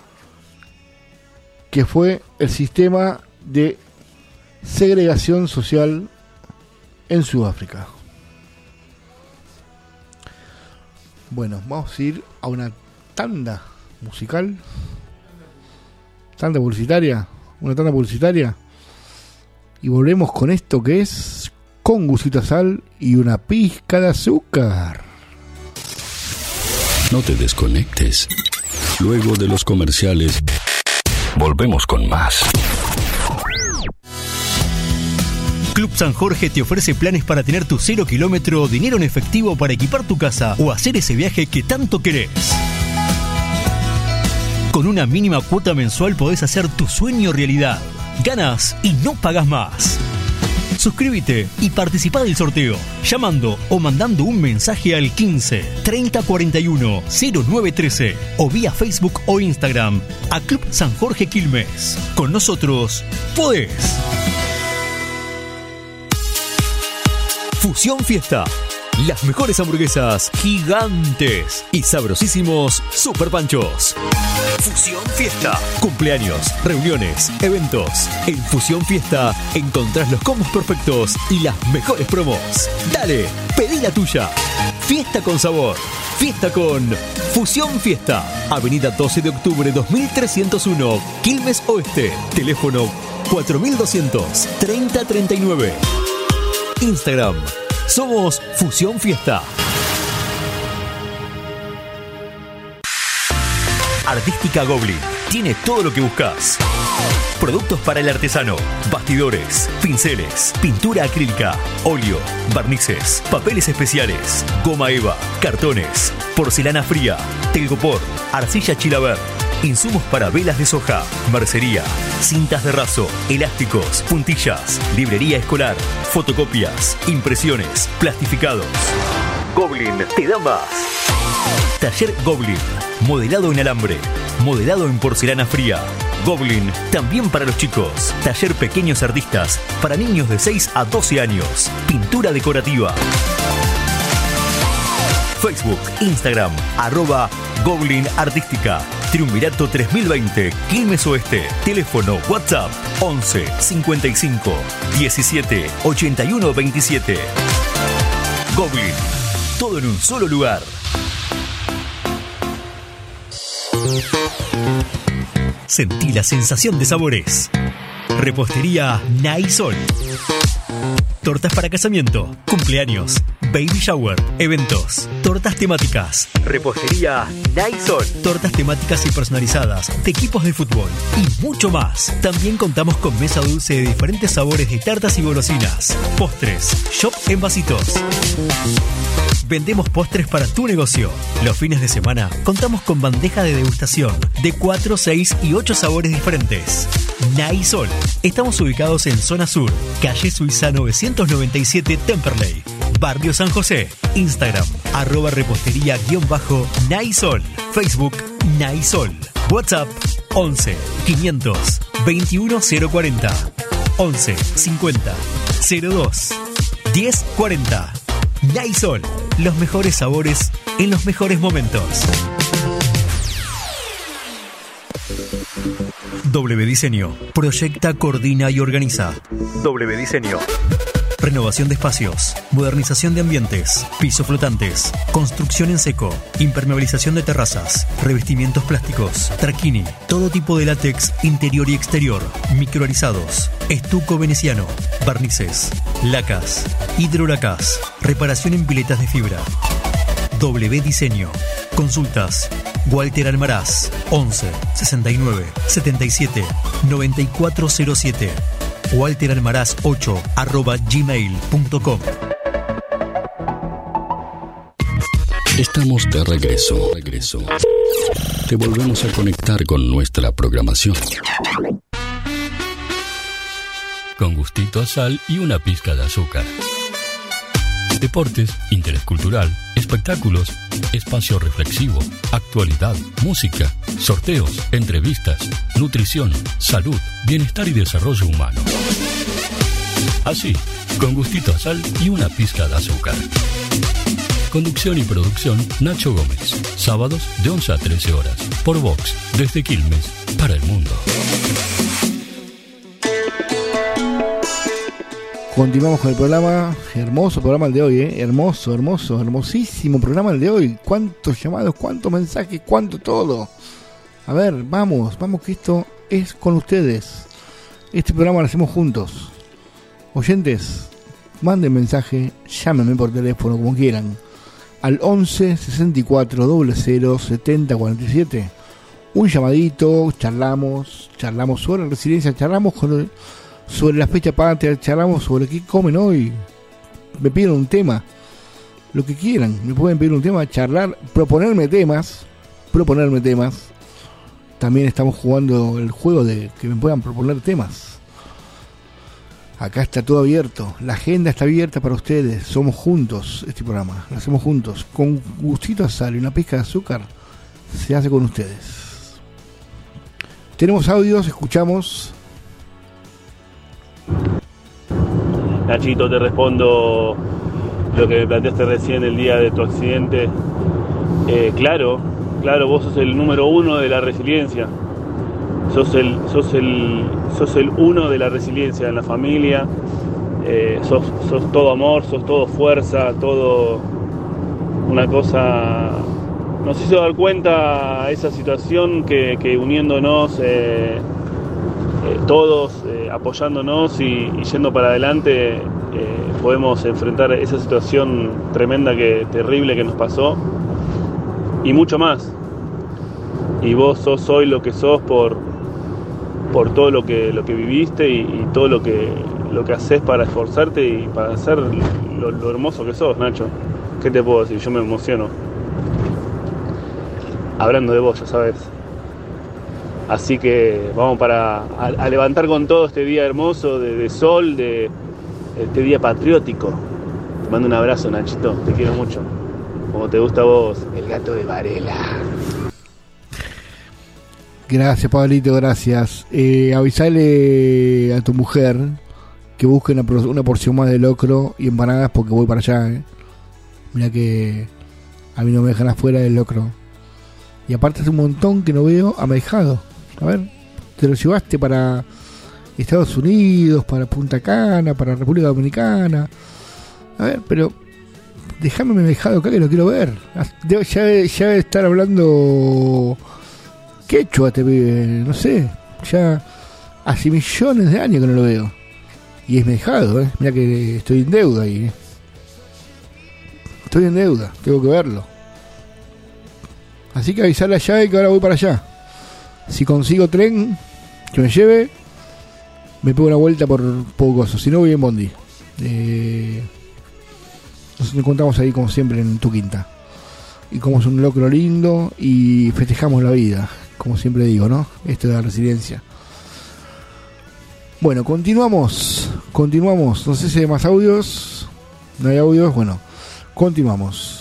que fue el sistema de segregación social en Sudáfrica. Bueno, vamos a ir a una tanda musical. Tanda publicitaria. Una tanda publicitaria. Y volvemos con esto que es Con Gustito a Sal y una pizca de azúcar. No te desconectes. Luego de los comerciales, volvemos con más. Club San Jorge te ofrece planes para tener tu 0 kilómetro, dinero en efectivo para equipar tu casa o hacer ese viaje que tanto querés. Con una mínima cuota mensual podés hacer tu sueño realidad. Ganas y no pagas más. Suscríbete y participá del sorteo llamando o mandando un mensaje al 15 30 41 0913 o vía Facebook o Instagram a Club San Jorge Quilmes. Con nosotros podés. Fusión Fiesta. Las mejores hamburguesas gigantes y sabrosísimos super panchos. Fusión Fiesta. Cumpleaños, reuniones, eventos. En Fusión Fiesta encontrás los combos perfectos y las mejores promos. Dale, pedí la tuya. Fiesta con sabor. Fiesta con Fusión Fiesta. Avenida 12 de octubre 2301, Quilmes Oeste. Teléfono 4200 3039. Instagram. Somos Fusión Fiesta. Artística Goblin. Tiene todo lo que buscas. Productos para el artesano, bastidores, pinceles, pintura acrílica, óleo, barnices, papeles especiales, goma eva, cartones, porcelana fría, telgopor, arcilla chilaver, insumos para velas de soja, mercería, cintas de raso, elásticos, puntillas, librería escolar, fotocopias, impresiones, plastificados. Goblin te da más. Taller Goblin, modelado en alambre, modelado en porcelana fría. Goblin, también para los chicos. Taller Pequeños Artistas, para niños de 6 a 12 años. Pintura decorativa. Facebook, Instagram, @Goblin Artística. Triunvirato 3020, Quilmes Oeste. Teléfono WhatsApp 11 55 17 81 27. Goblin, todo en un solo lugar. Sentí la sensación de sabores. Repostería Naisol. Tortas para casamiento, cumpleaños, baby shower, eventos, tortas temáticas. Repostería Naisol. Tortas temáticas y personalizadas de equipos de fútbol y mucho más. También contamos con mesa dulce de diferentes sabores de tartas y golosinas. Postres, shop en vasitos. Vendemos postres para tu negocio. Los fines de semana contamos con bandeja de degustación de 4, 6 y 8 sabores diferentes. Naisol. Estamos ubicados en Zona Sur, calle Suiza 997 Temperley, Barrio San José. Instagram, @repostería_Naisol. Facebook, Naisol. WhatsApp, 11 500 21 040. 11 50 02 10 40. Naisol, los mejores sabores en los mejores momentos. W Diseño. Proyecta, coordina y organiza. W Diseño. Renovación de espacios, modernización de ambientes, pisos flotantes, construcción en seco, impermeabilización de terrazas, revestimientos plásticos, traquini, todo tipo de látex interior y exterior, microarizados, estuco veneciano, barnices, lacas, hidrolacas, reparación en piletas de fibra. W Diseño. Consultas. Walter Almaraz, 11 69 77 9407. walteralmaraz8@gmail.com. Estamos de regreso. Te volvemos a conectar con nuestra programación. Con gustito a sal y una pizca de azúcar. Deportes, interés cultural, espectáculos, espacio reflexivo, actualidad, música, sorteos, entrevistas, nutrición, salud, bienestar y desarrollo humano. Así, con gustito a sal y una pizca de azúcar. Conducción y producción, Nacho Gómez. Sábados de 11 a 13 horas. Por Vox, desde Quilmes, para el mundo. Continuamos con el programa, hermoso programa el de hoy, hermosísimo programa el de hoy. Cuántos llamados, cuántos mensajes, cuánto todo. A ver, vamos, que esto es con ustedes. Este programa lo hacemos juntos. Oyentes, manden mensaje, llámenme por teléfono como quieran, al 11 64 00 70 47. Un llamadito, charlamos sobre resiliencia, charlamos sobre la fecha patria, charlamos sobre qué comen hoy. Me piden un tema, lo que quieran, me pueden pedir un tema, charlar, proponerme temas. También estamos jugando el juego de que me puedan proponer temas. Acá está todo abierto, la agenda está abierta para ustedes. Somos juntos, este programa lo hacemos juntos, con gustito a sal y una pizca de azúcar. Se hace con ustedes. Tenemos audios, escuchamos. Nachito, te respondo lo que me planteaste recién el día de tu accidente. Claro, vos sos el número uno de la resiliencia. Sos el uno de la resiliencia en la familia. Sos todo amor, sos todo fuerza, todo una cosa. Nos hizo dar cuenta esa situación que uniéndonos todos, apoyándonos y yendo para adelante, podemos enfrentar esa situación tremenda, terrible que nos pasó, y mucho más. Y vos sos hoy lo que sos por todo lo que viviste y todo lo que haces para esforzarte y para ser lo hermoso que sos, Nacho. ¿Qué te puedo decir? Yo me emociono hablando de vos, ya sabes. Así que vamos a levantar con todo este día hermoso de sol, de este día patriótico. Te mando un abrazo, Nachito, te quiero mucho. Como te gusta a vos, el gato de Varela. Gracias, Pablito, gracias. Avisale a tu mujer que busque una porción más de locro y empanadas porque voy para allá. Mira que a mí no me dejan afuera del locro. Y aparte hace un montón que no veo a Maijado. A ver, te lo llevaste para Estados Unidos, para Punta Cana, para República Dominicana. A ver, pero déjame Maijado acá que lo quiero ver. Ya debe estar hablando quechua este pibe, no sé. Ya hace millones de años que no lo veo. Y es Maijado, Mira que estoy en deuda ahí. Estoy en deuda, tengo que verlo. Así que avisarle allá que ahora voy para allá. Si consigo tren que me lleve, me pego una vuelta por Pocoso. Si no, voy en Bondi. Nos encontramos ahí como siempre en tu quinta. Y como es un locro lindo y festejamos la vida, como siempre digo, ¿no? Esto de la resiliencia. Bueno, continuamos. No sé si hay más audios. No hay audios, bueno, continuamos.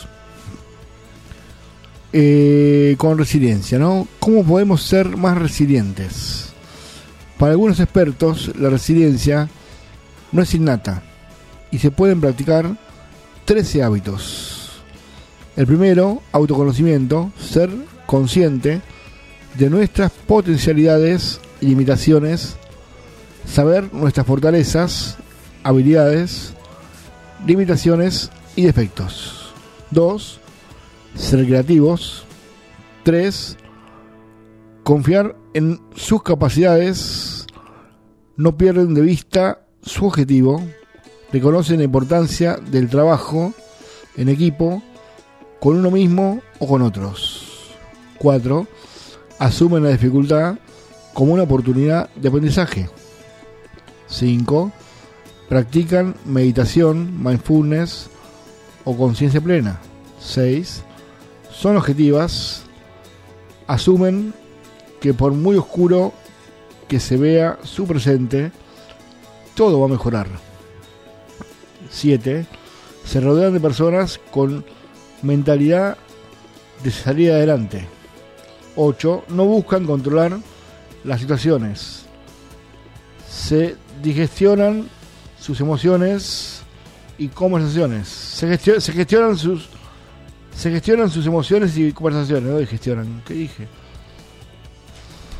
Con resiliencia, ¿no? ¿Cómo podemos ser más resilientes? Para algunos expertos, la resiliencia no es innata y se pueden practicar 13 hábitos. El primero, autoconocimiento, ser consciente de nuestras potencialidades y limitaciones, saber nuestras fortalezas, habilidades, limitaciones y defectos. 2. Ser creativos. 3. Confiar en sus capacidades. No pierden de vista su objetivo. Reconocen la importancia del trabajo en equipo, con uno mismo o con otros. 4. Asumen la dificultad como una oportunidad de aprendizaje. 5. Practican meditación, mindfulness o conciencia plena. 6. Son objetivas, asumen que por muy oscuro que se vea su presente, todo va a mejorar. 7. Se rodean de personas con mentalidad de salir adelante. 8. No buscan controlar las situaciones. Se digestionan sus emociones y conversaciones. Se gestionan sus emociones y conversaciones, no digestionan. ¿Qué dije?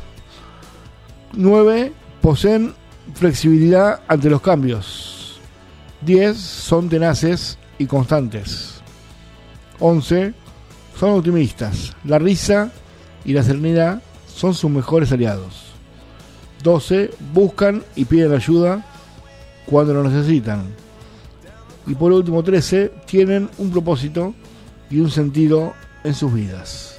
9. Poseen flexibilidad ante los cambios. 10 son tenaces y constantes. 11 son optimistas. La risa y la serenidad son sus mejores aliados. 12 buscan y piden ayuda cuando lo necesitan. Y por último 13 tienen un propósito y un sentido en sus vidas.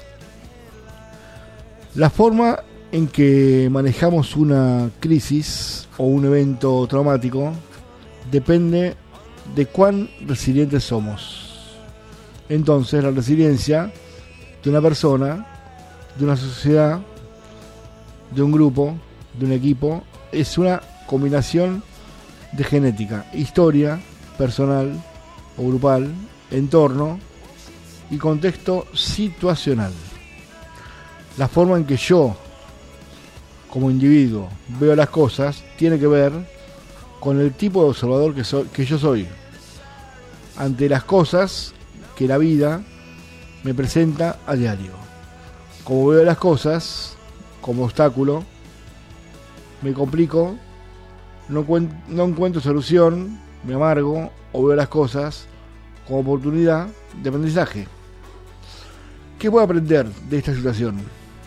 La forma en que manejamos una crisis o un evento traumático depende de cuán resilientes somos. Entonces, la resiliencia de una persona, de una sociedad, de un grupo, de un equipo, es una combinación de genética, historia, personal o grupal, entorno y contexto situacional. La forma en que yo, como individuo, veo las cosas tiene que ver con el tipo de observador que yo soy ante las cosas que la vida me presenta a diario. Como veo las cosas como obstáculo, me complico, no encuentro solución, me amargo o veo las cosas como oportunidad de aprendizaje. ¿Qué puedo aprender de esta situación?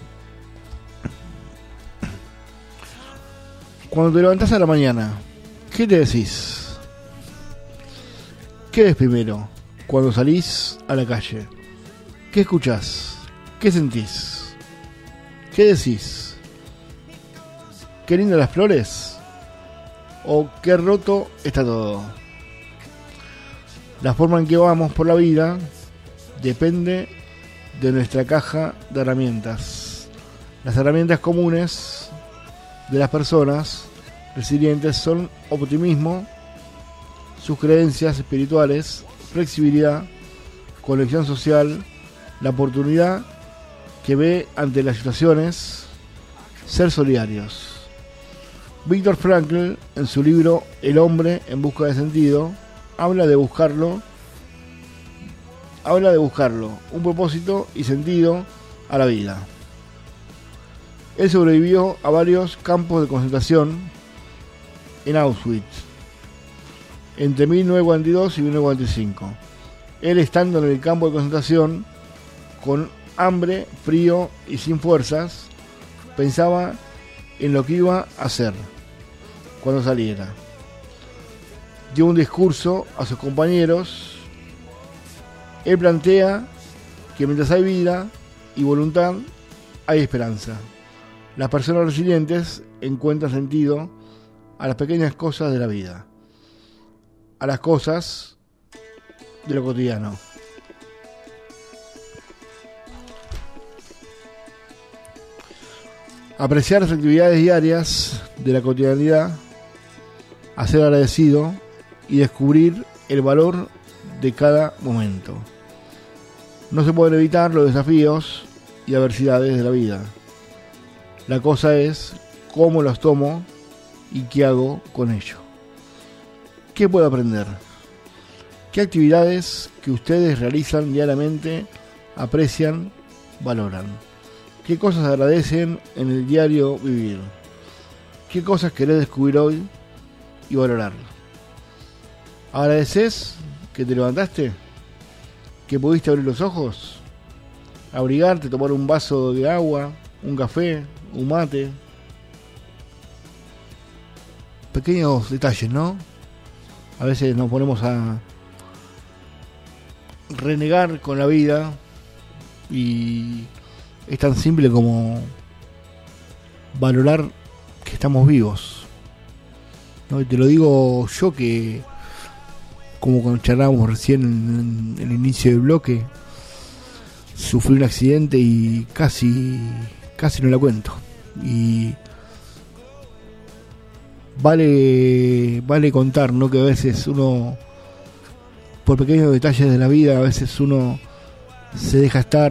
Cuando te levantás a la mañana, ¿qué te decís? ¿Qué ves primero cuando salís a la calle? ¿Qué escuchás? ¿Qué sentís? ¿Qué decís? ¿Qué lindas las flores? ¿O qué roto está todo? La forma en que vamos por la vida depende de nuestra caja de herramientas. Las herramientas comunes de las personas resilientes son optimismo, sus creencias espirituales, flexibilidad, conexión social, la oportunidad que ve ante las situaciones, ser solidarios. Viktor Frankl, en su libro El hombre en busca de sentido, habla de buscarlo, un propósito y sentido a la vida. Él sobrevivió a varios campos de concentración en Auschwitz entre 1942 y 1945. Él, estando en el campo de concentración con hambre, frío y sin fuerzas, pensaba en lo que iba a hacer cuando saliera. Dio un discurso a sus compañeros. Él plantea que mientras hay vida y voluntad, hay esperanza. Las personas resilientes encuentran sentido a las pequeñas cosas de la vida, a las cosas de lo cotidiano. Apreciar las actividades diarias de la cotidianidad, a ser agradecido y descubrir el valor de cada momento. No se pueden evitar los desafíos y adversidades de la vida. La cosa es cómo los tomo y qué hago con ello. ¿Qué puedo aprender? ¿Qué actividades que ustedes realizan diariamente aprecian, valoran? ¿Qué cosas agradecen en el diario vivir? ¿Qué cosas querés descubrir hoy y valorar? ¿Agradeces que te levantaste? ¿Que pudiste abrir los ojos? ¿Abrigarte, tomar un vaso de agua, un café, un mate? Pequeños detalles, ¿no? A veces nos ponemos a renegar con la vida y es tan simple como valorar que estamos vivos, ¿no? Y te lo digo yo, que como cuando charlábamos recién en el inicio del bloque, sufrí un accidente y casi no la cuento. Y vale contar, ¿no? Que a veces uno, por pequeños detalles de la vida, a veces uno se deja estar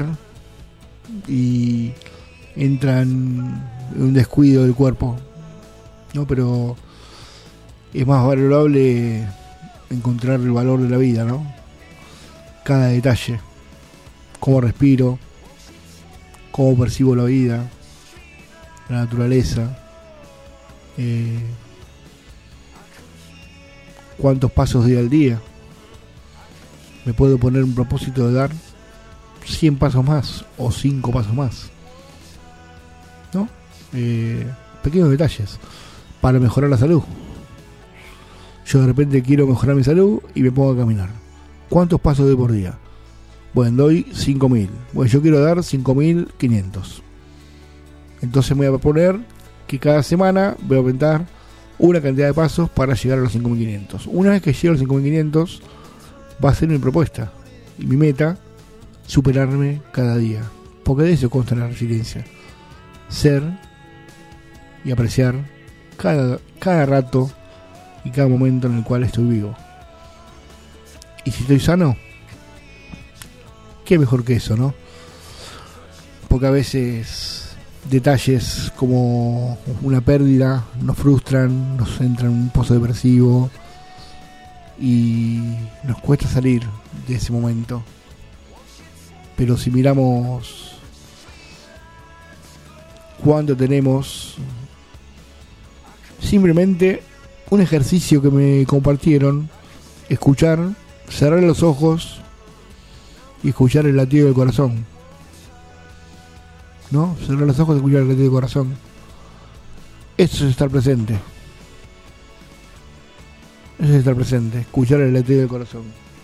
y entra en un descuido del cuerpo, ¿no? Pero es más valorable encontrar el valor de la vida, ¿no? Cada detalle, cómo respiro, cómo percibo la vida, la naturaleza, cuántos pasos doy al día. Me puedo poner un propósito de dar 100 pasos más o 5 pasos más, ¿no? Pequeños detalles para mejorar la salud. Yo de repente quiero mejorar mi salud y me pongo a caminar. ¿Cuántos pasos doy por día? Bueno, doy 5.000. Bueno, yo quiero dar 5.500. Entonces me voy a proponer que cada semana voy a aumentar una cantidad de pasos para llegar a los 5.500. Una vez que llego a los 5.500, va a ser mi propuesta y mi meta, superarme cada día. Porque de eso consta la resiliencia. Ser y apreciar cada rato y cada momento en el cual estoy vivo. Y si estoy sano, qué mejor que eso, ¿no? Porque a veces detalles como una pérdida nos frustran, nos entran en un pozo depresivo y nos cuesta salir de ese momento. Pero si miramos cuánto tenemos, simplemente un ejercicio que me compartieron: escuchar, cerrar los ojos y escuchar el latido del corazón, ¿no? Cerrar los ojos y escuchar el latido del corazón. Eso es estar presente. Eso es estar presente, escuchar el latido del corazón.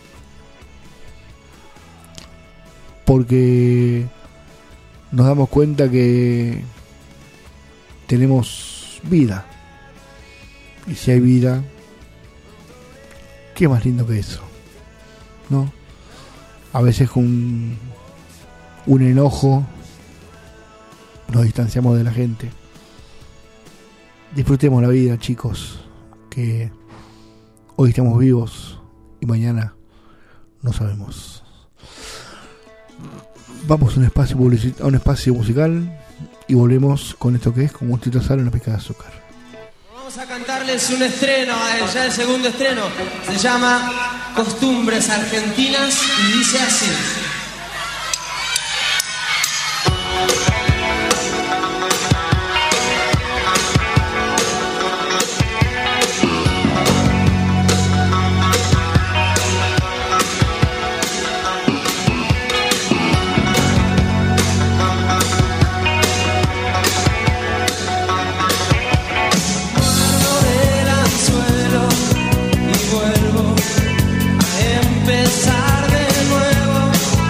Porque nos damos cuenta que tenemos vida. Y si hay vida, qué más lindo que eso, ¿no? A veces con un enojo nos distanciamos de la gente. Disfrutemos la vida, chicos, que hoy estamos vivos y mañana no sabemos. Vamos a un espacio musical y volvemos con esto que es Con Gustito Sal, una pizca de azúcar. Vamos a cantarles un estreno, ya el segundo estreno. Se llama Costumbres Argentinas y dice así. Empezar de nuevo.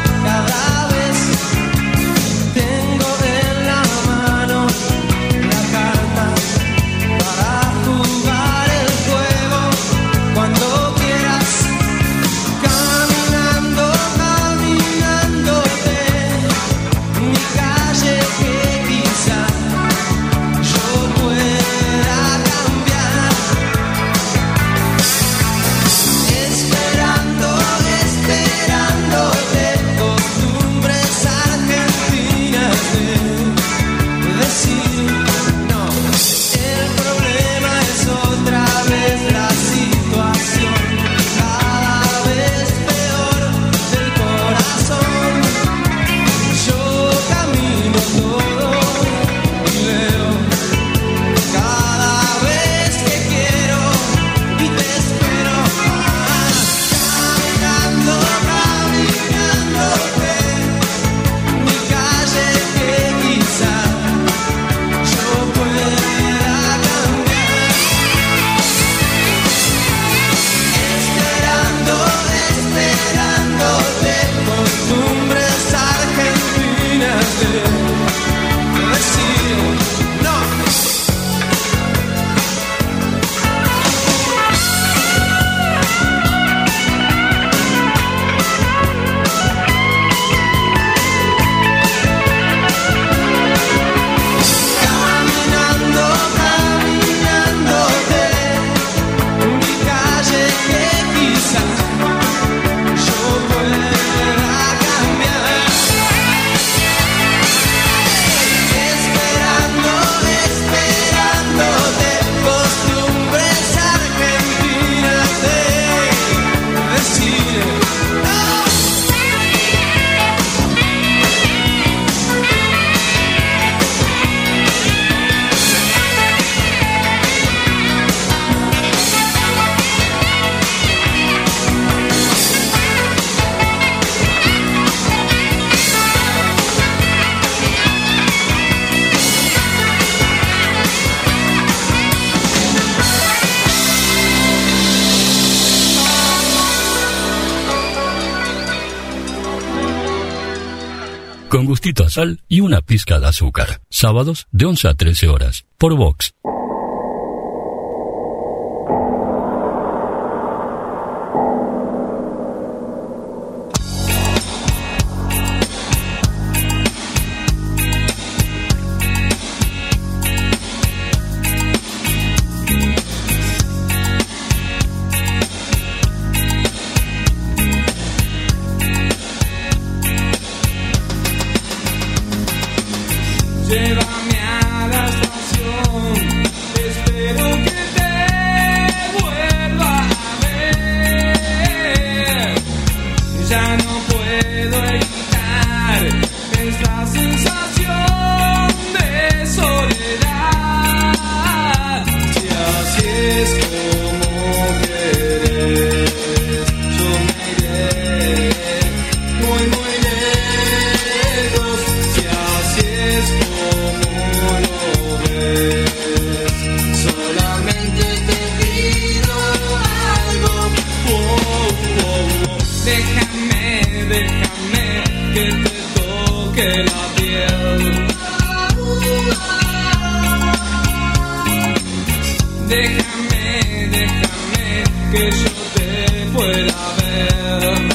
gustito a sal y una pizca de azúcar. Sábados de 11 a 13 horas. Por Vox. Llévame a la estación, espero que te vuelva a ver. Ya no puedo evitar esta sensación de soledad. Si así es como querés, yo me iré muy muy lejos. Si así es como lo ves, solamente te pido algo. Déjame, déjame que te toque la piel. Déjame, déjame que yo te pueda ver.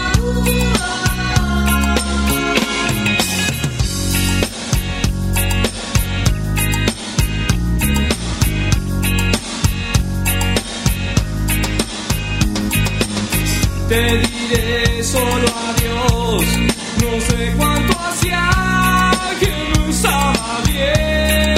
Te diré solo adiós, no sé cuánto hacía que no estaba bien.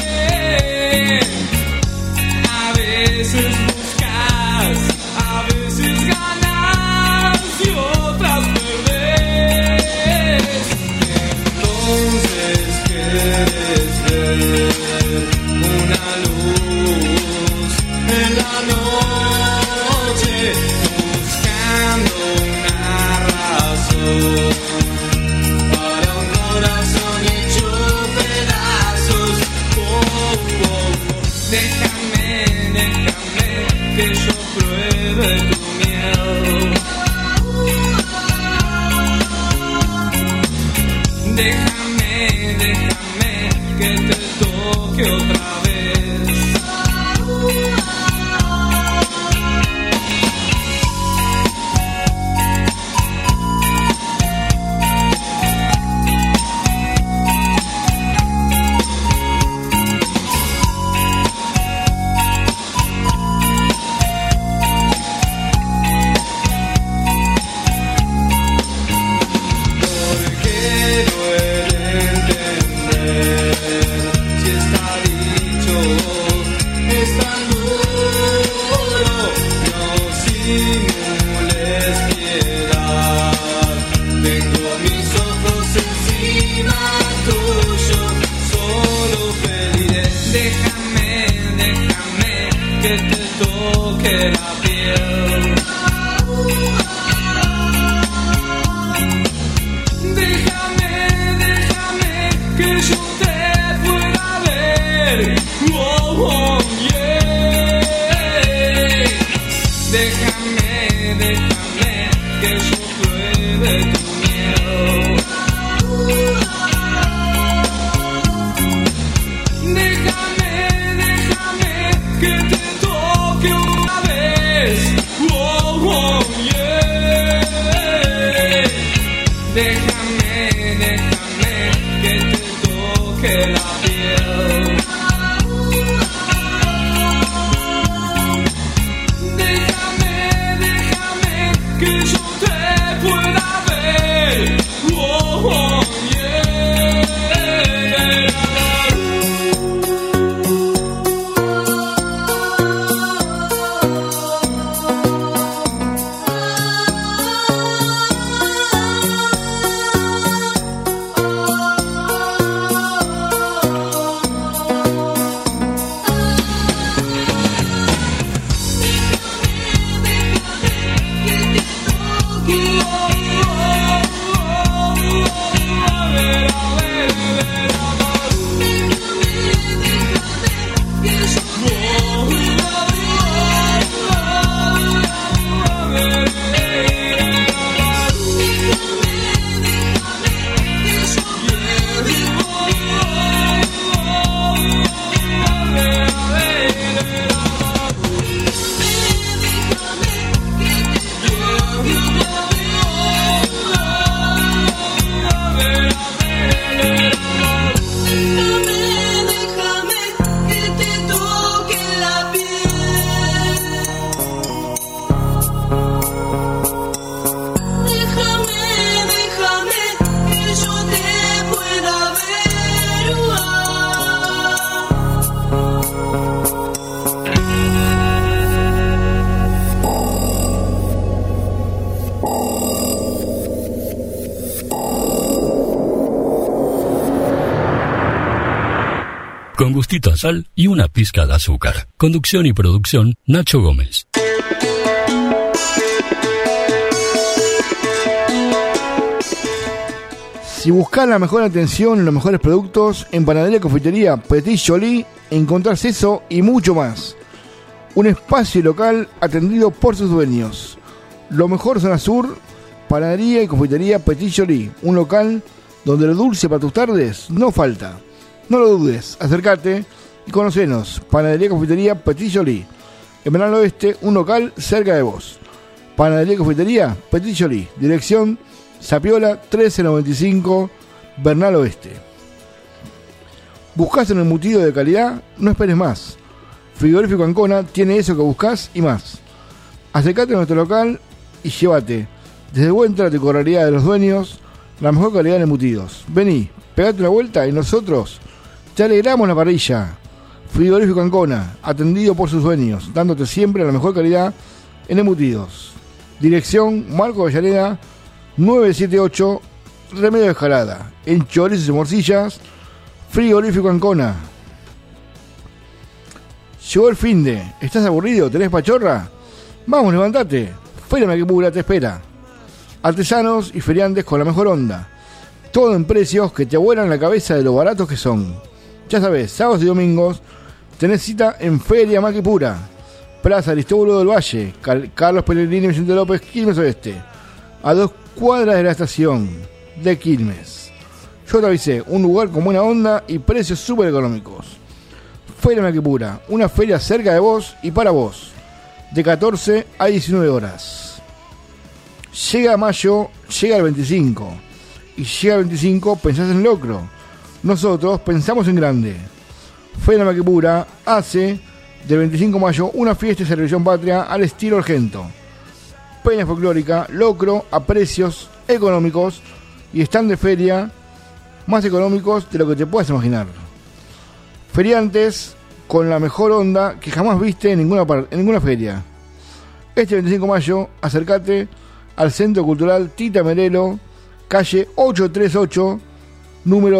A veces buscas, a veces ganas y otras perdés. Entonces quieres ver una luz en la noche, buscando una razón para un corazón hecho pedazos. Déjame, déjame que yo pruebe tu miel. Déjame, déjame que te toque otra vez. Porque no he de entender si está dicho, es tan duro. No simules piedad, tengo mis ojos encima tuyo, solo pediré. Déjame, déjame que te toque la piel. Déjame, déjame que yo te pueda ver. Yeah. Déjame, déjame que yo pruebe tu miel. Déjame, déjame que te toque una vez. Yeah. Déjame, déjame que te toque la piel. Déjame, déjame que yo te pueda ver. Yeah. con gustito a sal y una pizca de azúcar. Conducción y producción, Nacho Gómez. Si buscas la mejor atención y los mejores productos, en Panadería y Confitería Petit Joly encontrás eso y mucho más. Un espacio local atendido por sus dueños. Lo mejor zona sur, Panadería y Confitería Petit Joly, un local donde lo dulce para tus tardes no falta. No lo dudes, acércate y conocenos. Panadería y Confitería Petit Joly, en Bernal Oeste, un local cerca de vos. Panadería y Confitería Petit Joly, dirección Sapiola 1395, Bernal Oeste. ¿Buscás un embutido de calidad? No esperes más. Frigorífico Ancona tiene eso que buscás y más. Acercate a nuestro local y llévate desde buen trato y cordialidad de los dueños la mejor calidad en embutidos. Vení, pegate una vuelta y nosotros te alegramos la parrilla. Frigorífico Ancona, atendido por sus dueños, dándote siempre la mejor calidad en embutidos. Dirección Marco Avellaneda 978, Remedio de Escalada, en chorizos y morcillas. Frigorífico Ancona. Llegó el finde. ¿Estás aburrido? ¿Tenés pachorra? Vamos, levántate. Feria Maquipura te espera. Artesanos y feriantes con la mejor onda. Todo en precios que te vuelan la cabeza de lo baratos que son. Ya sabes, sábados y domingos tenés cita en Feria Maquipura, Plaza Aristóbulo del Valle, Carlos Pellegrini y Vicente López, Quilmes Oeste, a 2 cuadras de la estación de Quilmes. Yo te avisé, un lugar con buena onda y precios súper económicos. Feria Maquipura, una feria cerca de vos y para vos, de 14 a 19 horas. Llega mayo, llega el 25, y llega el 25 pensás en locro. Nosotros pensamos en grande. Feria Maquipura hace del 25 de mayo una fiesta de celebración patria al estilo argento. Peña folclórica, locro a precios económicos y stand de feria más económicos de lo que te puedas imaginar. Feriantes con la mejor onda que jamás viste en ninguna feria. Este 25 de mayo, acércate al Centro Cultural Tita Merelo, calle 838, número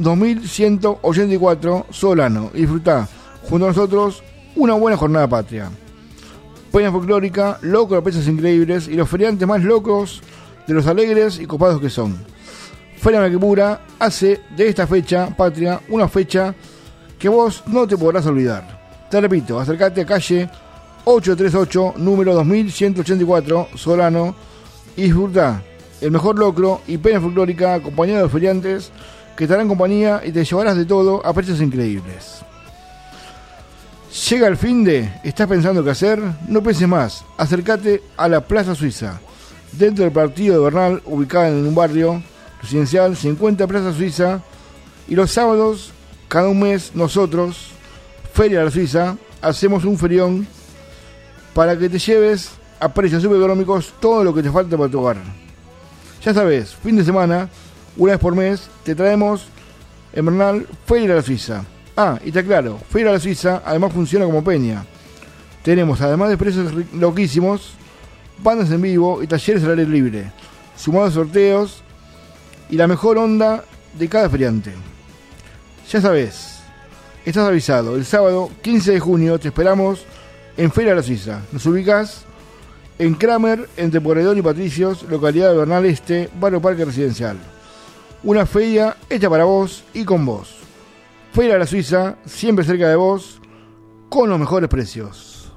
2184, Solano, y disfrutá junto a nosotros una buena jornada patria. Peña folclórica, locro a precios increíbles y los feriantes más locos de los alegres y copados que son. Feria Maquipura hace de esta fecha patria una fecha que vos no te podrás olvidar. Te repito, acércate a calle 838, número 2184, Solano, y disfruta el mejor locro y peña folclórica acompañado de feriantes que te harán compañía y te llevarás de todo a precios increíbles. Llega el finde, ¿estás pensando qué hacer? No pienses más, acércate a la Plaza Suiza. Dentro del partido de Bernal, ubicada en un barrio residencial, se encuentra Plaza Suiza y los sábados, cada un mes, nosotros, Feria de la Suiza, hacemos un ferión para que te lleves a precios súper económicos todo lo que te falta para tu hogar. Ya sabes, fin de semana, una vez por mes, te traemos en Bernal Feria de la Suiza. Ah, y te aclaro, Feria de la Suiza además funciona como peña. Tenemos, además de precios loquísimos, bandas en vivo y talleres al aire libre, sumados sorteos y la mejor onda de cada feriante. Ya sabes, estás avisado, el sábado 15 de junio te esperamos en Feria de la Suiza. Nos ubicás en Kramer, entre Porredón y Patricios, localidad de Bernal Este, barrio Parque Residencial. Una feria hecha para vos y con vos. Feria de la Suiza, siempre cerca de vos, con los mejores precios.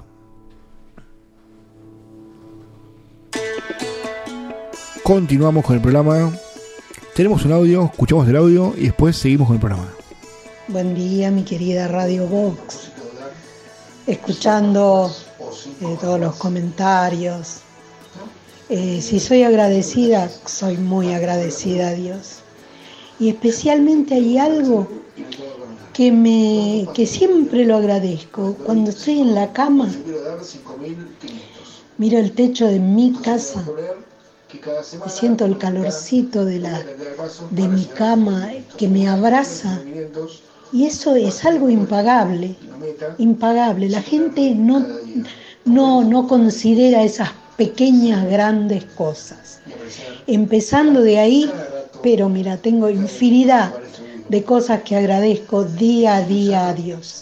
Continuamos con el programa. Tenemos un audio, escuchamos el audio y después seguimos con el programa. Buen día, mi querida Radio Vox. Escuchando todos los comentarios. Si soy agradecida, soy muy agradecida a Dios. Y especialmente hay algo que siempre lo agradezco. Cuando estoy en la cama, miro el techo de mi casa y siento el calorcito de mi cama que me abraza. Y eso es algo impagable, impagable. La gente no considera esas pequeñas, grandes cosas. Empezando de ahí, pero mira, tengo infinidad de cosas que agradezco día a día a Dios.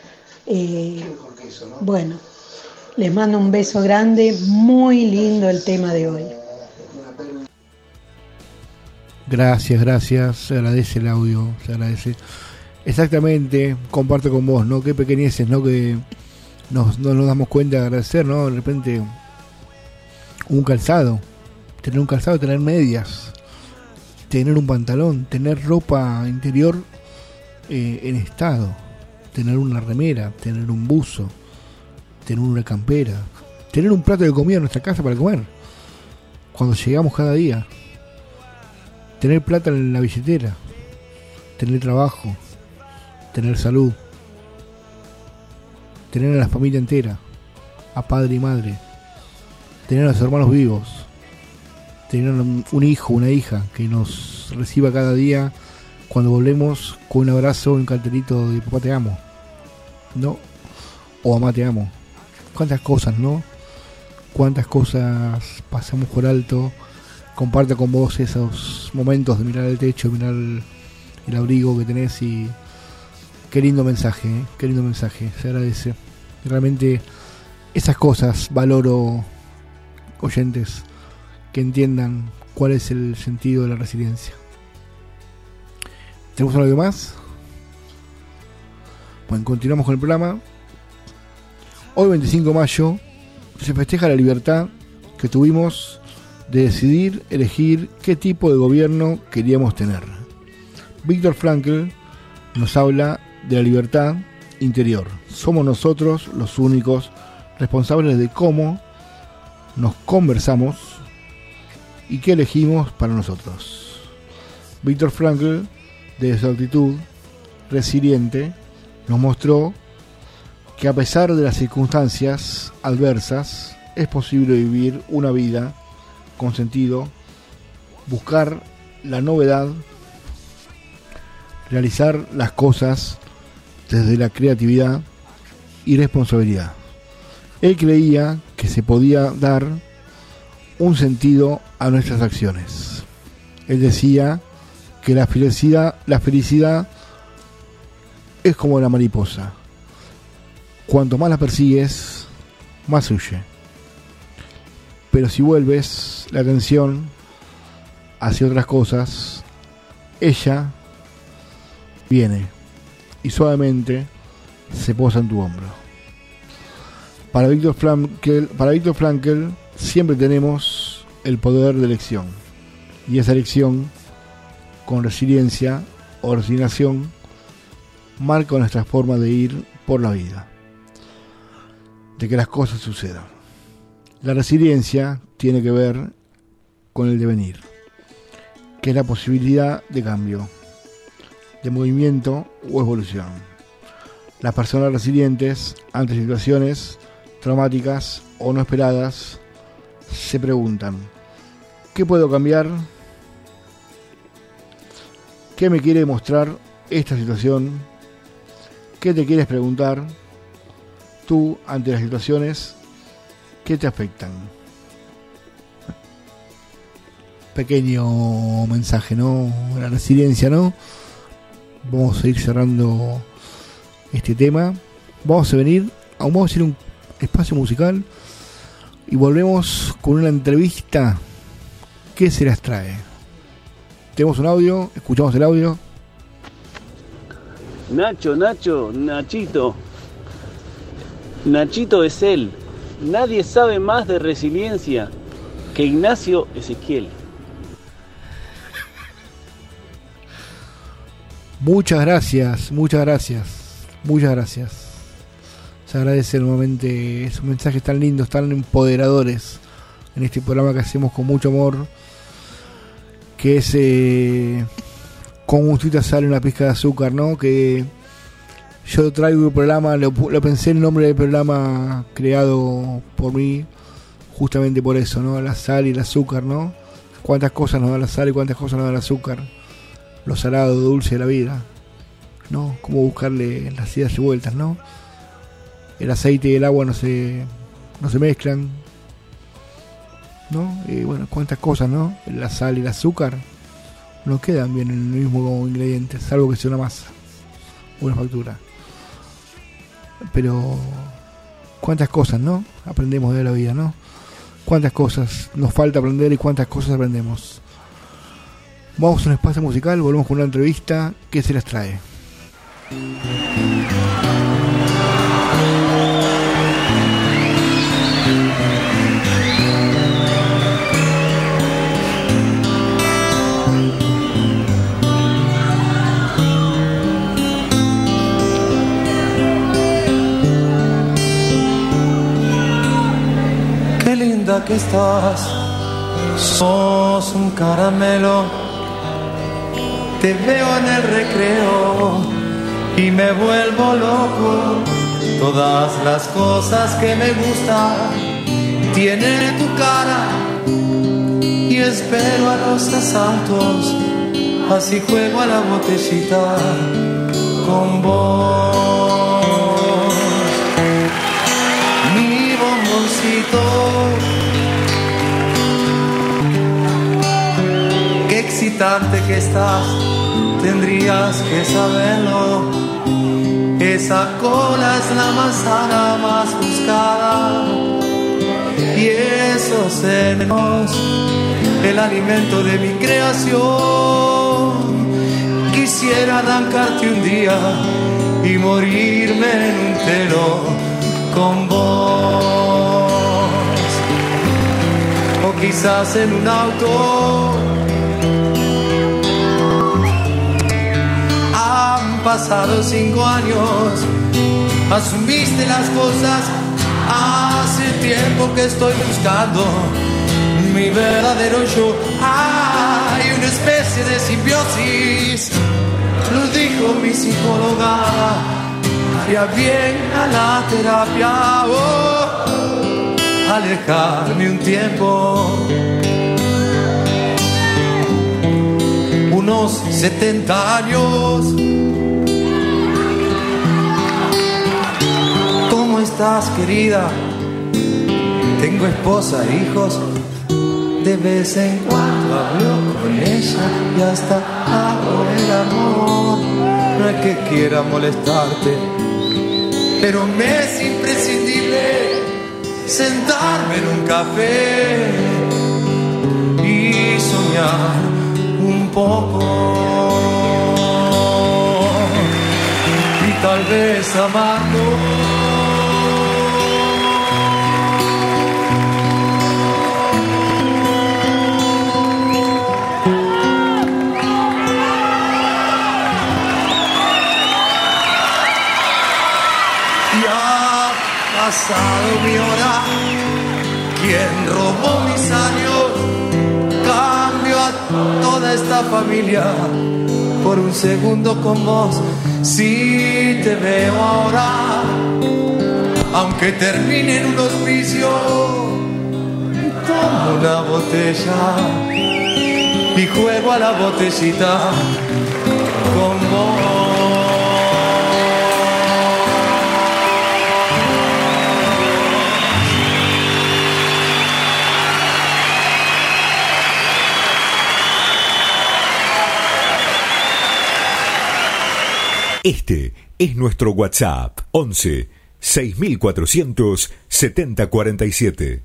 Bueno, les mando un beso grande, muy lindo el tema de hoy. Gracias, se agradece el audio, se agradece. Exactamente, comparto con vos, ¿no? Qué pequeñeces, ¿no? Que no nos damos cuenta de agradecer, ¿no? De repente, un calzado, tener medias, tener un pantalón, tener ropa interior en estado, tener una remera, tener un buzo, tener una campera, tener un plato de comida en nuestra casa para comer, cuando llegamos cada día, tener plata en la billetera, tener trabajo, tener salud, tener a la familia entera, a padre y madre, tener a los hermanos vivos, tener un hijo, una hija que nos reciba cada día cuando volvemos con un abrazo y un cartelito de papá te amo, ¿no? O mamá te amo. Cuántas cosas, ¿no? Cuántas cosas pasamos por alto. Comparto con vos esos momentos de mirar el techo, mirar el abrigo que tenés y qué lindo mensaje, ¿eh? Qué lindo mensaje, se agradece. Realmente esas cosas valoro, oyentes, que entiendan cuál es el sentido de la resiliencia. ¿Tenemos algo más? Bueno, continuamos con el programa. Hoy 25 de mayo se festeja la libertad que tuvimos de decidir, elegir qué tipo de gobierno queríamos tener. Viktor Frankl nos habla de la libertad interior. Somos nosotros los únicos responsables de cómo nos conversamos y qué elegimos para nosotros. Viktor Frankl, desde su actitud resiliente, nos mostró que a pesar de las circunstancias adversas, es posible vivir una vida con sentido, buscar la novedad, realizar las cosas desde la creatividad y responsabilidad. Él creía que se podía dar un sentido a nuestras acciones. Él decía que la felicidad es como la mariposa. Cuanto más la persigues, más huye. Pero si vuelves la atención hacia otras cosas, ella viene y suavemente se posa en tu hombro. Para Viktor Frankl siempre tenemos el poder de elección, y esa elección, con resiliencia o resignación, marca nuestra forma de ir por la vida, de que las cosas sucedan. La resiliencia tiene que ver con el devenir, que es la posibilidad de cambio, de movimiento o evolución. Las personas resilientes ante situaciones traumáticas o no esperadas se preguntan: ¿qué puedo cambiar? ¿Qué me quiere mostrar esta situación? ¿Qué te quieres preguntar tú ante las situaciones que te afectan? Pequeño mensaje, ¿no? La resiliencia, ¿no? Vamos a ir cerrando este tema. Vamos a ir a un espacio musical y volvemos con una entrevista que se las trae. Tenemos un audio, escuchamos el audio. Nachito es él. Nadie sabe más de resiliencia que Ignacio Ezequiel. Muchas gracias. Se agradece nuevamente esos mensajes tan lindos, tan empoderadores en este programa que hacemos con mucho amor, que es con gustito sale una pizca de azúcar, ¿no? Que yo traigo el programa, lo pensé el nombre del programa creado por mí justamente por eso, ¿no? La sal y el azúcar, ¿no? Cuántas cosas nos da la sal y cuántas cosas nos da el azúcar, lo salado, dulce de la vida, ¿no? Cómo buscarle las idas y vueltas, ¿no? El aceite y el agua no se mezclan, ¿no? Y bueno, cuántas cosas, ¿no? La sal y el azúcar no quedan bien en el mismo ingrediente, salvo que sea una masa, una factura. Pero cuántas cosas, ¿no? Aprendemos de la vida, ¿no? Cuántas cosas nos falta aprender y cuántas cosas aprendemos. Vamos a un espacio musical, volvemos con una entrevista. ¿Qué se les trae? Qué linda que estás, sos un caramelo. Te veo en el recreo y me vuelvo loco. Todas las cosas que me gustan tiene tu cara. Y espero a los asaltos, así juego a la botellita con vos. Mi bomboncito, qué excitante que estás, tendrías que saberlo. Esa cola es la manzana más buscada y esos senos, el alimento de mi creación. Quisiera arrancarte un día y morirme en un telo con vos, o quizás en un auto. Han pasado 5 años, asumiste las cosas. Hace tiempo que estoy buscando mi verdadero yo. Hay una especie de simbiosis, lo dijo mi psicóloga. Haría bien a la terapia, alejarme un tiempo. Unos 70 años. ¿Cómo estás, querida? Tengo esposa e hijos. De vez en cuando hablo con ella y hasta hago el amor. No es que quiera molestarte, pero me es imprescindible sentarme en un café y soñar un poco y tal vez amarlo. Pasado mi hora, quien robó mis años, cambio a toda esta familia por un segundo con vos. Si te veo ahora, aunque termine en un hospicio, tomo una botella y juego a la botellita con vos. Este es nuestro WhatsApp 11 6400 7047.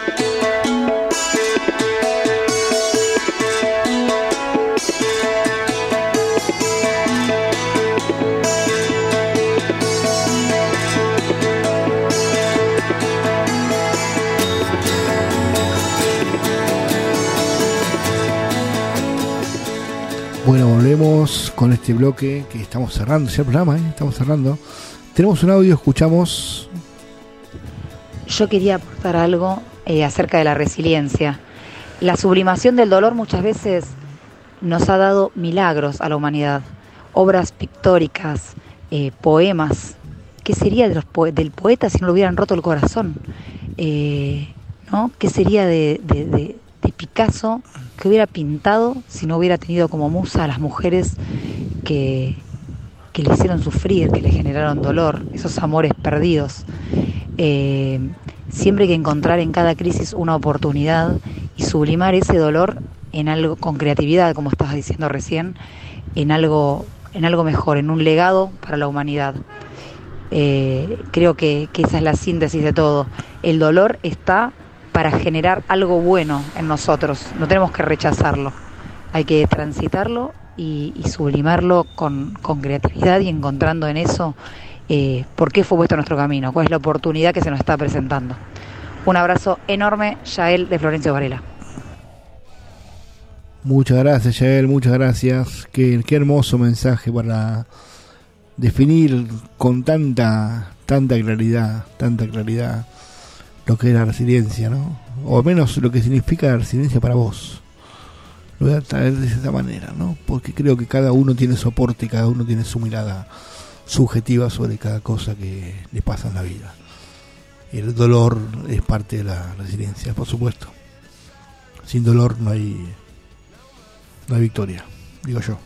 Bueno, volvemos con este bloque que estamos cerrando, ya el programa, estamos cerrando. Tenemos un audio, escuchamos. Yo quería aportar algo acerca de la resiliencia. La sublimación del dolor muchas veces nos ha dado milagros a la humanidad. Obras pictóricas, poemas. ¿Qué sería del poeta si no le hubieran roto el corazón? ¿No? ¿Qué sería de Picasso, que hubiera pintado si no hubiera tenido como musa a las mujeres que le hicieron sufrir, que le generaron dolor, esos amores perdidos? Siempre hay que encontrar en cada crisis una oportunidad y sublimar ese dolor en algo, con creatividad, como estabas diciendo recién, en algo mejor, en un legado para la humanidad. Creo que esa es la síntesis de todo. El dolor está para generar algo bueno en nosotros, no tenemos que rechazarlo, hay que transitarlo y sublimarlo con creatividad y encontrando en eso por qué fue puesto nuestro camino, cuál es la oportunidad que se nos está presentando. Un abrazo enorme, Yael de Florencio Varela. Muchas gracias, Yael, muchas gracias. Qué hermoso mensaje para definir con tanta claridad lo que es la resiliencia, ¿no? O al menos lo que significa la resiliencia para vos. Lo voy a traer de esa manera, ¿no? Porque creo que cada uno tiene su aporte, cada uno tiene su mirada subjetiva sobre cada cosa que le pasa en la vida. Y el dolor es parte de la resiliencia, por supuesto. Sin dolor no hay victoria, digo yo.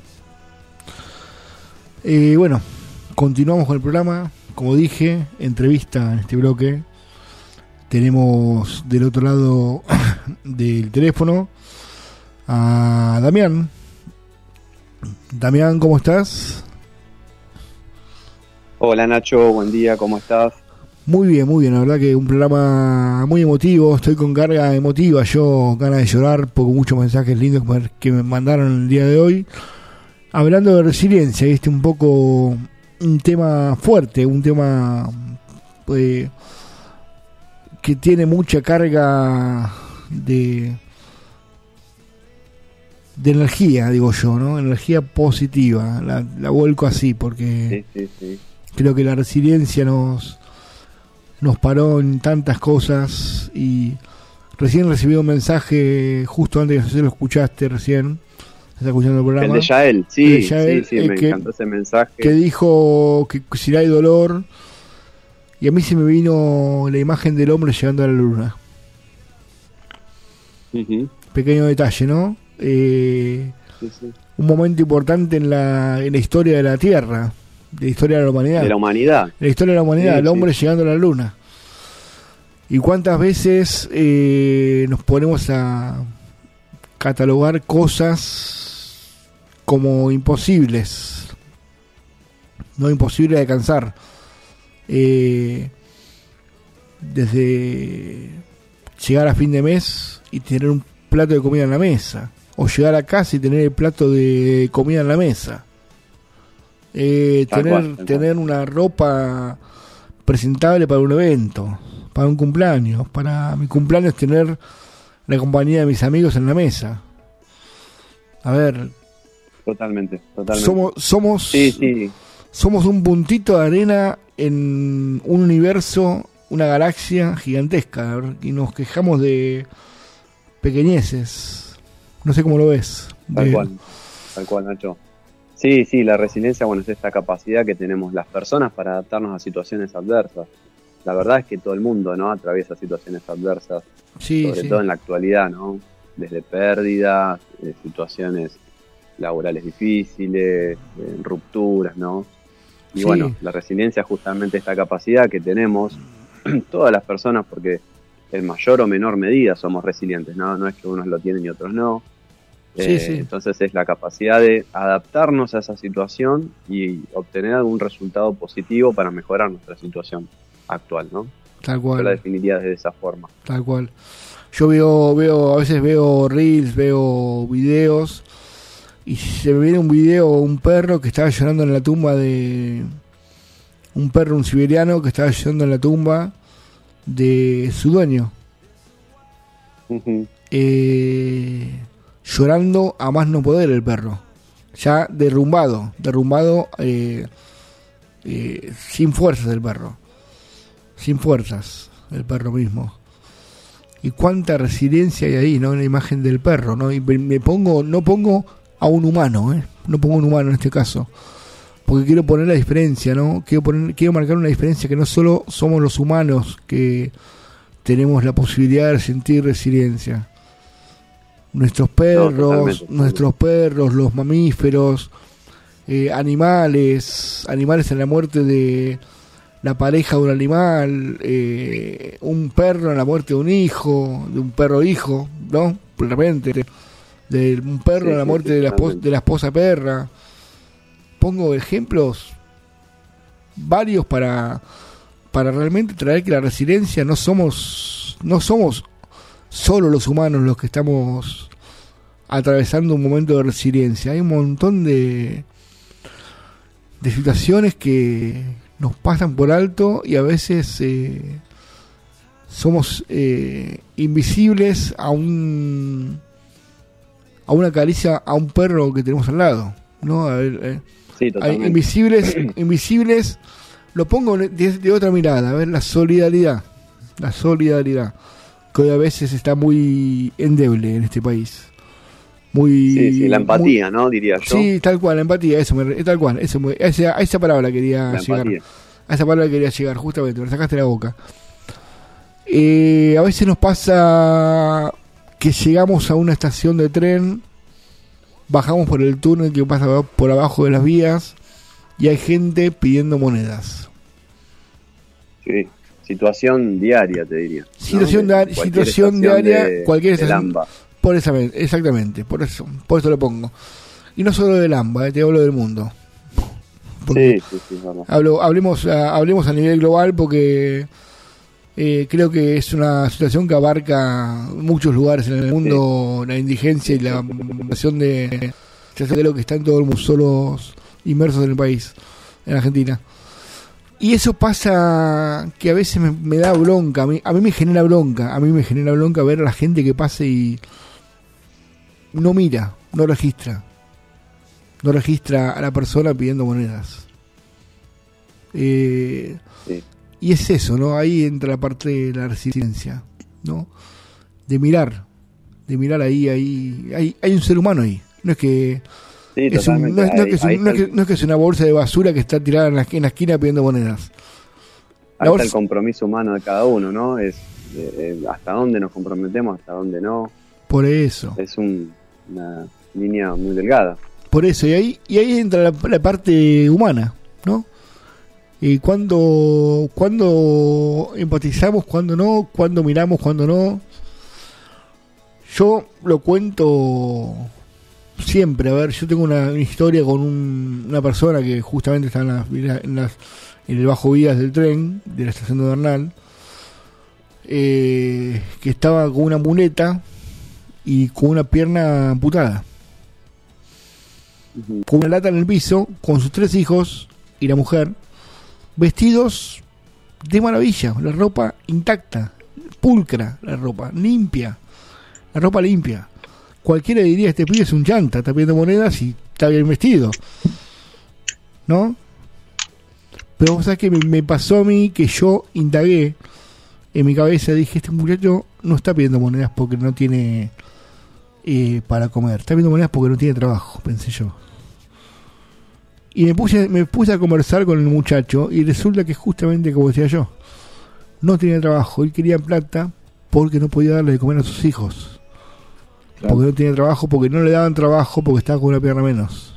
Bueno, continuamos con el programa. Como dije, entrevista en este bloque. Tenemos del otro lado del teléfono a Damián. Damián, ¿cómo estás? Hola Nacho, buen día, ¿cómo estás? Muy bien, la verdad que un programa muy emotivo, estoy con carga emotiva, yo ganas de llorar por muchos mensajes lindos que me mandaron el día de hoy, hablando de resiliencia, y un poco un tema fuerte, un tema que tiene mucha carga de energía, digo yo, ¿no? Energía positiva, la vuelco así, porque sí. Creo que la resiliencia nos paró en tantas cosas. Y recién recibí un mensaje justo antes, no sé si lo escuchaste recién, estás escuchando el programa, el de Yael, sí, me encantó ese mensaje, que dijo que si hay dolor, y a mí se me vino la imagen del hombre llegando a la luna. Pequeño detalle, ¿no? Un momento importante en la historia de la Tierra, de la historia de la humanidad. La historia de la humanidad, el hombre llegando a la luna. Y cuántas veces nos ponemos a catalogar cosas como imposibles, no imposibles de alcanzar. Desde llegar a fin de mes y tener un plato de comida en la mesa, o llegar a casa y tener el plato de comida en la mesa, tener una ropa presentable para un evento, para un cumpleaños, para mi cumpleaños tener la compañía de mis amigos en la mesa. A ver, totalmente. Somos un puntito de arena en un universo, una galaxia gigantesca, y nos quejamos de pequeñeces. No sé cómo lo ves. Tal cual, Nacho. Sí, la resiliencia, bueno, es esta capacidad que tenemos las personas para adaptarnos a situaciones adversas. La verdad es que todo el mundo, ¿no?, atraviesa situaciones adversas, sobre todo en la actualidad, ¿no? Desde pérdidas, situaciones laborales difíciles, rupturas, ¿no? Y bueno, la resiliencia es justamente esta capacidad que tenemos todas las personas, porque en mayor o menor medida somos resilientes, ¿no? No es que unos lo tienen y otros no. Entonces es la capacidad de adaptarnos a esa situación y obtener algún resultado positivo para mejorar nuestra situación actual, ¿no? Tal cual. Yo la definiría de esa forma. Tal cual. Yo a veces veo reels, veo videos, y se me viene un video, un perro que estaba llorando en la tumba de... Un perro, un siberiano, que estaba llorando en la tumba de su dueño. Llorando a más no poder el perro. Ya derrumbado, sin fuerzas el perro. Sin fuerzas, el perro mismo. Y cuánta resiliencia hay ahí, ¿no? En la imagen del perro, ¿no? Y no pongo a un humano, no pongo un humano en este caso, porque quiero poner la diferencia, ¿no? Quiero marcar una diferencia, que no solo somos los humanos que tenemos la posibilidad de sentir resiliencia. Nuestros perros, los mamíferos, animales en la muerte de la pareja de un animal, un perro en la muerte de un hijo, de un perro hijo, ¿no? De repente, de un perro, la muerte de la esposa perra. Pongo ejemplos varios para realmente traer que la resiliencia no somos solo los humanos los que estamos atravesando un momento de resiliencia. Hay un montón de situaciones que nos pasan por alto y a veces somos invisibles a una caricia a un perro que tenemos al lado, ¿no? A ver, sí, totalmente. invisibles, lo pongo de otra mirada, a ver, la solidaridad, que hoy a veces está muy endeble en este país. Sí, la empatía, ¿no? Diría yo. Sí, tal cual, la empatía, tal cual, a esa palabra quería llegar. A esa palabra quería llegar, justamente, me sacaste la boca. A veces nos pasa que llegamos a una estación de tren, bajamos por el túnel que pasa por abajo de las vías y hay gente pidiendo monedas. Sí, situación diaria, te diría. Situación diaria, cualquier estación. Exactamente, por eso lo pongo. Y no solo del AMBA, te hablo del mundo. Sí, vamos. Hablemos a nivel global porque creo que es una situación que abarca muchos lugares en el mundo, la indigencia y la situación de lo que están todos solos inmersos en el país, en Argentina. Y eso pasa que a veces me da bronca, a mí me genera bronca ver a la gente que pasa y no mira, no registra a la persona pidiendo monedas. Y es eso, ¿no? Ahí entra la parte de la resiliencia, ¿no? De mirar ahí hay un ser humano ahí. No es que es una bolsa de basura que está tirada en la esquina pidiendo monedas. Ahí está el compromiso humano de cada uno, ¿no? Es hasta dónde nos comprometemos, hasta dónde no. Por eso. Es una línea muy delgada. Por eso, y ahí entra la parte humana, ¿no? Y cuando empatizamos, cuando no, cuando miramos, cuando no. Yo lo cuento siempre. A ver, yo tengo una historia con una persona que justamente está en el bajo vías del tren de la estación de Bernal, que estaba con una muleta y con una pierna amputada, con una lata en el piso, con sus 3 hijos y la mujer, vestidos de maravilla, la ropa intacta, pulcra, la ropa limpia. Cualquiera diría, este pibe es un llanta, está pidiendo monedas y está bien vestido, ¿no? Pero vos sabés que me pasó a mí que yo indagué en mi cabeza, dije, este muchacho no está pidiendo monedas porque no tiene para comer, está pidiendo monedas porque no tiene trabajo, pensé yo. Y me puse a conversar con el muchacho y resulta que justamente como decía yo, no tenía trabajo, él quería plata porque no podía darle de comer a sus hijos. Claro. Porque no tenía trabajo, porque no le daban trabajo, porque estaba con una pierna menos.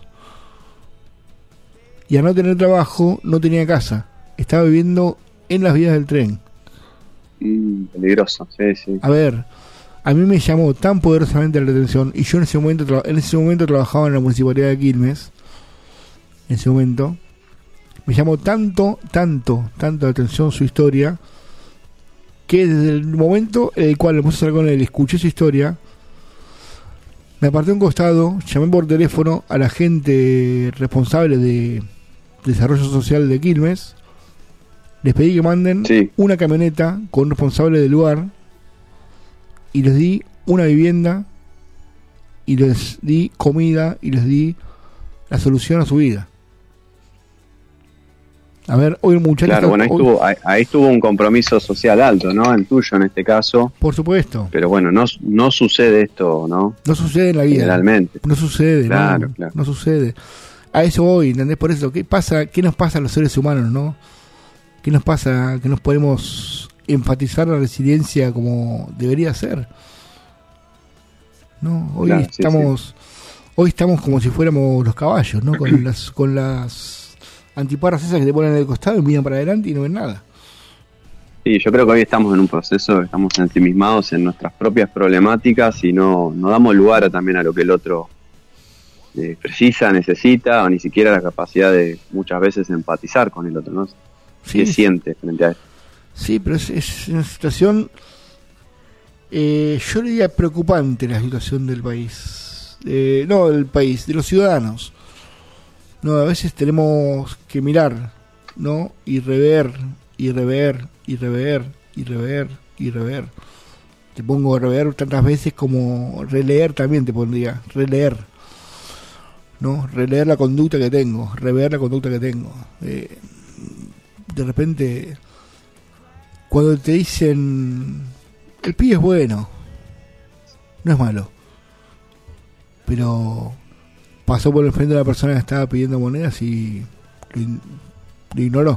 Y al no tener trabajo, no tenía casa. Estaba viviendo en las vías del tren. Peligroso, sí. A ver, a mí me llamó tan poderosamente la atención, y yo en ese momento trabajaba en la municipalidad de Quilmes. En ese momento me llamó tanto la atención su historia, que desde el momento en el cual me puse a hablar con él, escuché su historia, me aparté a un costado, llamé por teléfono a la gente responsable de desarrollo social de Quilmes, les pedí que manden una camioneta con un responsable del lugar y les di una vivienda y les di comida y les di la solución a su vida. A ver, hoy el muchacho... Claro, bueno, ahí estuvo un compromiso social alto, ¿no? El tuyo en este caso. Por supuesto. Pero bueno, no sucede esto, ¿no? No sucede en la vida. Generalmente. No sucede, claro. No sucede. A eso voy, ¿entendés? Por eso, ¿qué nos pasa a los seres humanos, no? ¿Qué nos pasa? Que nos podemos enfatizar la resiliencia como debería ser. ¿No? Hoy estamos como si fuéramos los caballos, ¿no? Con las antiparras esas que te ponen en el costado y miran para adelante y no ven nada. Sí, yo creo que hoy estamos en un proceso, estamos ensimismados en nuestras propias problemáticas y no damos lugar también a lo que el otro precisa, necesita, o ni siquiera la capacidad de muchas veces empatizar con el otro, ¿no? ¿Qué siente frente a esto? Sí, pero es una situación, yo diría preocupante la situación del país. No del país, de los ciudadanos. No, a veces tenemos que mirar, ¿no? Y rever. Te pongo rever tantas veces como releer también te pondría, releer, ¿no? Releer la conducta que tengo, rever la conducta que tengo. De repente, cuando te dicen, el pibe es bueno, no es malo, pero pasó por el frente de la persona que estaba pidiendo monedas y lo ignoró.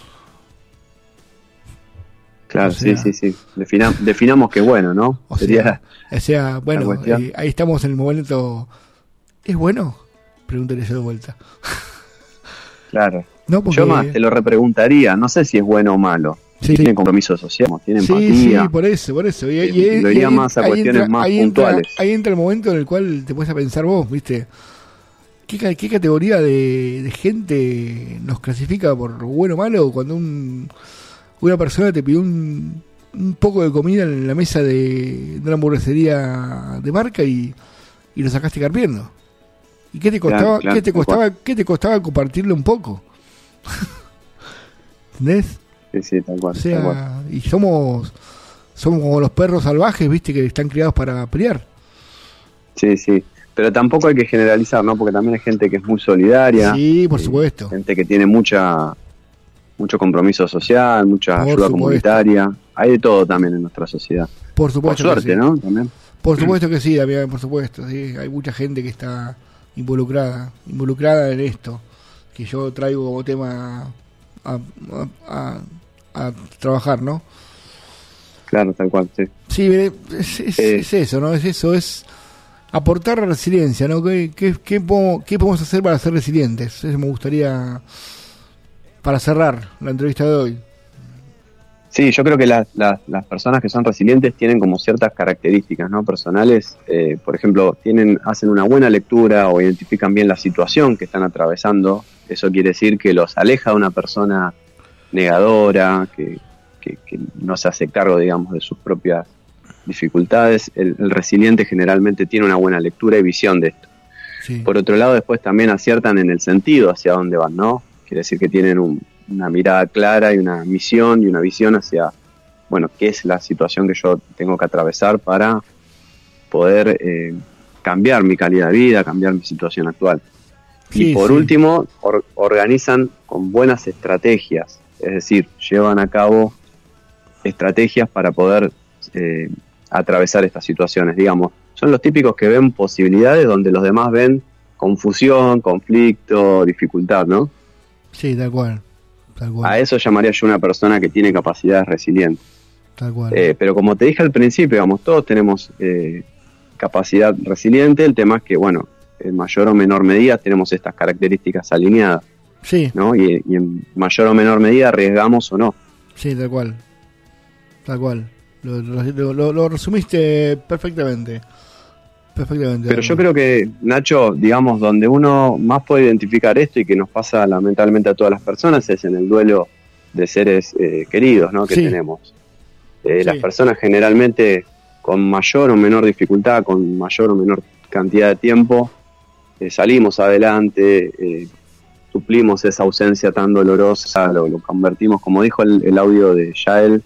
Claro, o sea, sí. Definamos que es bueno, ¿no? O sea, bueno, ahí estamos en el momento. ¿Es bueno? Pregúntale yo de vuelta. Claro. No, porque... Yo más te lo repreguntaría, no sé si es bueno o malo. Sí, tiene compromiso social, tiene empatía. Sí, por eso. Y lo iría más a cuestiones más puntuales. Ahí entra el momento en el cual te puedes a pensar vos, ¿viste? ¿Qué categoría de gente nos clasifica por bueno o malo cuando una persona te pidió un poco de comida en la mesa de una hamburguesería de marca y lo sacaste carpiendo? ¿Y qué te costaba? Claro, ¿Qué te costaba compartirle un poco? ¿Entendés? Sí, tal cual. O sea, tal cual. Y somos como los perros salvajes, ¿viste? Que están criados para pelear. Sí. Pero tampoco hay que generalizar, ¿no? Porque también hay gente que es muy solidaria. Sí, por supuesto. Gente que tiene mucho compromiso social, mucha ayuda comunitaria. Hay de todo también en nuestra sociedad. Por supuesto. Por suerte, que sí. ¿no? También. Por supuesto que sí, Damián, por supuesto. Sí. Hay mucha gente que está involucrada en esto, que yo traigo como tema a trabajar, ¿no? Claro, tal cual, sí. Sí, es eso, ¿no? Es aportar resiliencia, ¿no? ¿Qué podemos hacer para ser resilientes? Eso me gustaría para cerrar la entrevista de hoy. Sí, yo creo que las personas que son resilientes tienen como ciertas características, ¿no? Personales, por ejemplo, hacen una buena lectura o identifican bien la situación que están atravesando. Eso quiere decir que los aleja de una persona negadora, que no se hace cargo, digamos, de sus propias dificultades. El resiliente generalmente tiene una buena lectura y visión de esto. Sí. Por otro lado, después también aciertan en el sentido hacia dónde van, ¿no? Quiere decir que tienen una mirada clara y una misión y una visión hacia, bueno, qué es la situación que yo tengo que atravesar para poder cambiar mi calidad de vida, cambiar mi situación actual. Sí, y por último, organizan con buenas estrategias, es decir, llevan a cabo estrategias para poder atravesar estas situaciones, digamos. Son los típicos que ven posibilidades donde los demás ven confusión, conflicto, dificultad, ¿no? Sí, tal cual. A eso llamaría yo una persona que tiene capacidades resilientes. Tal cual. Pero como te dije al principio, digamos, todos tenemos capacidad resiliente. El tema es que, bueno, en mayor o menor medida tenemos estas características alineadas. Sí. ¿No? Y en mayor o menor medida arriesgamos o no. Sí, tal cual. Tal cual. Lo resumiste perfectamente. Pero yo creo que, Nacho, digamos, donde uno más puede identificar esto y que nos pasa lamentablemente a todas las personas es en el duelo de seres queridos, ¿no? Que tenemos. Las personas generalmente con mayor o menor dificultad, con mayor o menor cantidad de tiempo, salimos adelante, suplimos esa ausencia tan dolorosa, lo convertimos, como dijo el audio de Yael,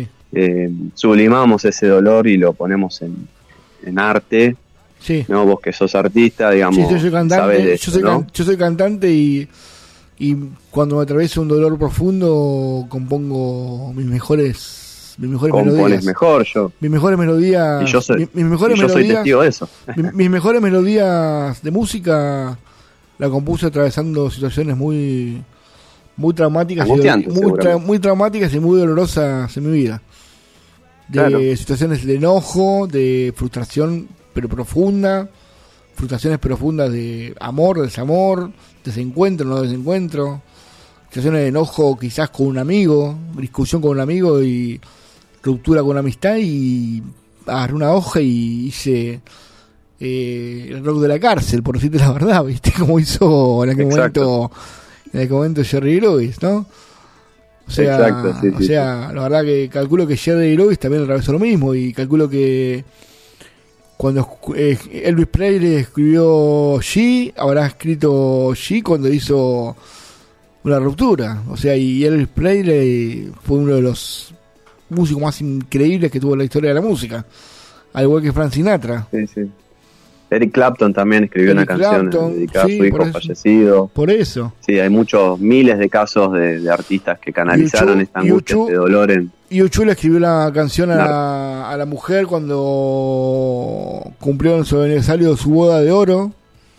sublimamos ese dolor y lo ponemos en arte. Sí. No, vos que sos artista, digamos, sí, yo soy cantante, sabés de esto, ¿no? Yo soy cantante y cuando me atraviesa un dolor profundo compongo mis mejores melodías. Mejor yo. Mis mejores melodías. Y yo soy testigo de eso. Mis mejores melodías de música la compuse atravesando situaciones muy traumáticas muy traumáticas y muy dolorosas en mi vida. Situaciones de enojo, de frustración pero profunda, frustraciones profundas de amor, desamor, desencuentro, no desencuentro, situaciones de enojo quizás con un amigo, discusión con un amigo y ruptura con una amistad, y agarré una hoja y hice el rock de la cárcel, por decirte la verdad, ¿viste? Como hizo en aquel momento Jerry Lewis, ¿no? O sea, exacto, sí, la verdad que calculo que Jerry Lewis también atravesó lo mismo, y calculo que cuando Elvis Presley escribió She, habrá escrito She cuando hizo una ruptura. O sea, y Elvis Presley fue uno de los músicos más increíbles que tuvo la historia de la música, al igual que Frank Sinatra. Sí. Eric Clapton también escribió una canción dedicada a su hijo fallecido. Por eso. Sí, hay miles de casos de artistas que canalizaron esta angustia, este dolor en... Y U2 le escribió la canción a la mujer cuando cumplió en su aniversario su boda de oro,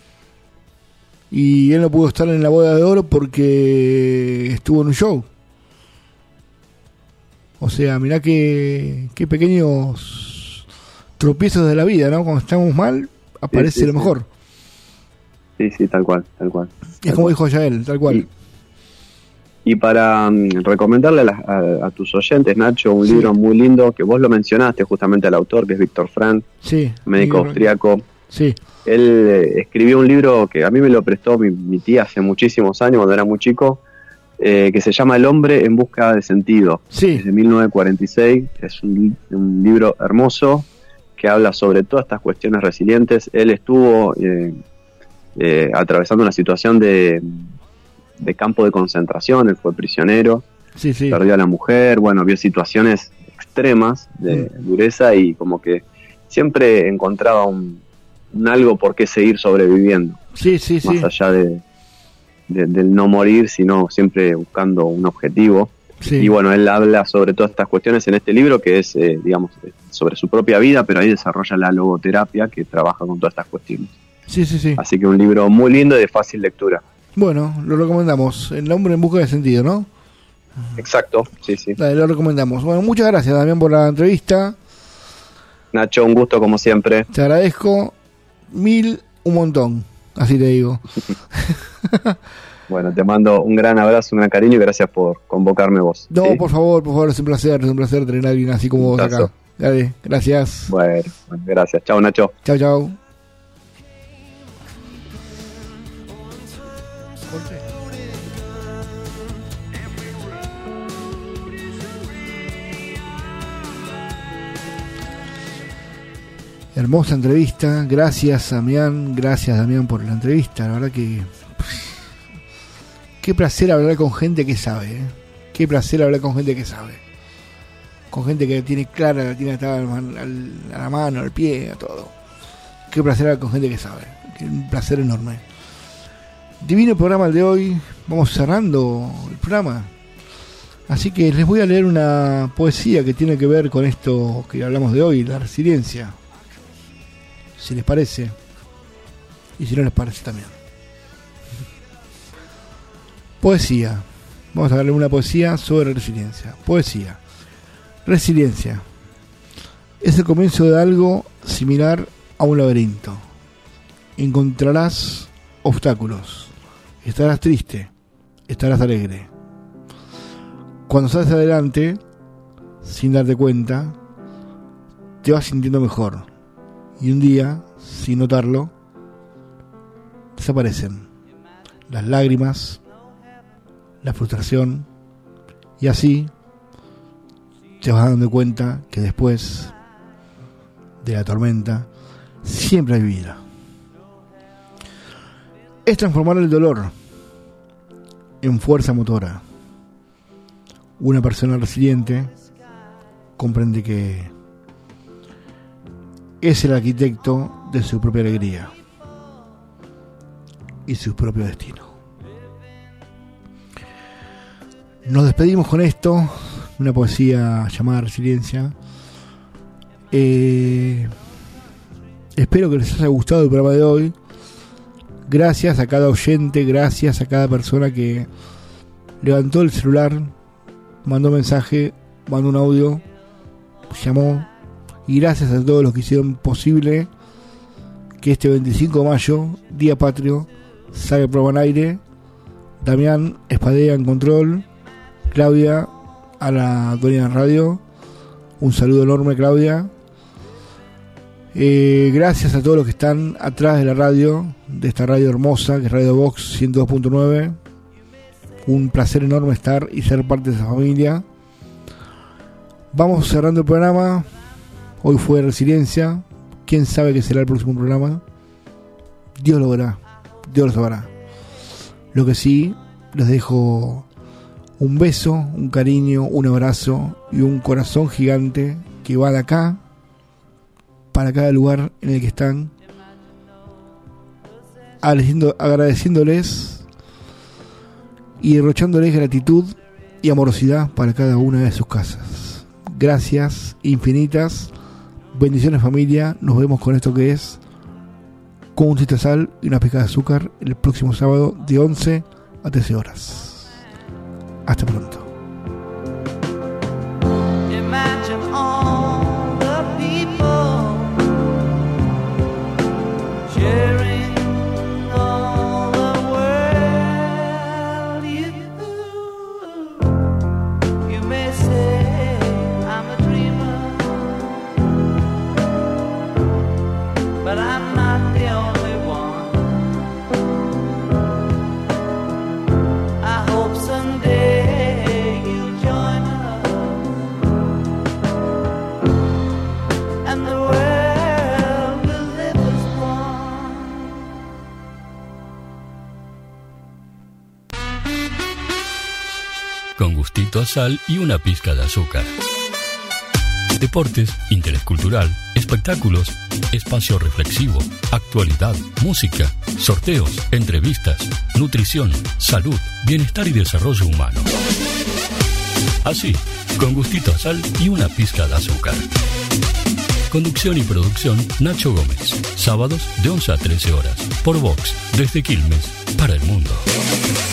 y él no pudo estar en la boda de oro porque estuvo en un show. O sea, mirá qué pequeños tropiezos de la vida, ¿no? Cuando estamos mal, aparece lo mejor. Sí, tal cual. Es como dijo Yael, tal cual. Y para recomendarle a tus oyentes, Nacho, un libro muy lindo, que vos lo mencionaste justamente al autor, que es Víctor Frank, médico austriaco. Sí. Él escribió un libro que a mí me lo prestó mi tía hace muchísimos años, cuando era muy chico, que se llama El hombre en busca de sentido. Sí. Es de 1946, es un libro hermoso que habla sobre todas estas cuestiones resilientes. Él estuvo atravesando una situación de campo de concentración, él fue prisionero, perdió a la mujer, vio situaciones extremas de dureza, y como que siempre encontraba un algo por qué seguir sobreviviendo, más allá del no morir, sino siempre buscando un objetivo. Y él habla sobre todas estas cuestiones en este libro, que es, sobre su propia vida, pero ahí desarrolla la logoterapia que trabaja con todas estas cuestiones. Así que un libro muy lindo y de fácil lectura. Bueno, lo recomendamos. El hombre en busca de sentido, ¿no? Exacto, sí. Dale, lo recomendamos. Bueno, muchas gracias también por la entrevista. Nacho, un gusto como siempre. Te agradezco un montón, así te digo. Bueno, te mando un gran abrazo, un gran cariño, y gracias por convocarme vos. No, ¿sí? Por favor, es un placer tener a alguien así como vos acá. Dale, gracias. Bueno, gracias. Chao, Nacho. Chao. Hermosa entrevista, gracias Damián por la entrevista, la verdad que qué placer hablar con gente que sabe, qué placer hablar con gente que sabe, con gente que tiene clara, la tiene atada a la mano, al pie, a todo. Qué placer hablar con gente que sabe, un placer enorme. Divino programa el de hoy, vamos cerrando el programa, así que les voy a leer una poesía que tiene que ver con esto que hablamos de hoy, la resiliencia. Si les parece, y si no les parece también. Poesía. Vamos a darle una poesía sobre resiliencia. Poesía. Resiliencia. Es el comienzo de algo similar a un laberinto. Encontrarás obstáculos. Estarás triste. Estarás alegre. Cuando sales adelante, sin darte cuenta, te vas sintiendo mejor. Y un día, sin notarlo, desaparecen las lágrimas, la frustración, y así te vas dando cuenta que después de la tormenta siempre hay vida. Es transformar el dolor en fuerza motora. Una persona resiliente comprende que es el arquitecto de su propia alegría y su propio destino. Nos despedimos con esto, una poesía llamada Resiliencia. Espero que les haya gustado el programa de hoy. Gracias a cada oyente, gracias a cada persona que levantó el celular, mandó mensaje, mandó un audio, llamó. Y gracias a todos los que hicieron posible que este 25 de mayo, Día Patrio, salga el programa al aire. Damián Espadea en control, Claudia a la dueña de la radio, un saludo enorme, Claudia. Gracias a todos los que están atrás de la radio, de esta radio hermosa que es Radio Box 102.9. Un placer enorme estar y ser parte de esa familia. Vamos cerrando el programa. Hoy fue Resiliencia. Quién sabe qué será el próximo programa. Dios lo verá, Dios lo sabrá. Lo que sí, les dejo un beso, un cariño, un abrazo y un corazón gigante que va de acá para cada lugar en el que están, agradeciéndoles y derrochándoles gratitud y amorosidad para cada una de sus casas. Gracias infinitas, bendiciones familia, nos vemos con esto que es Con un Chiste de Sal y una pizca de azúcar el próximo sábado de 11 a 13 horas. Hasta pronto. Con gustito a sal y una pizca de azúcar. Deportes, interés cultural, espectáculos, espacio reflexivo, actualidad, música, sorteos, entrevistas, nutrición, salud, bienestar y desarrollo humano. Así, con gustito a sal y una pizca de azúcar. Conducción y producción, Nacho Gómez. Sábados de 11 a 13 horas. Por Vox, desde Quilmes, para el mundo.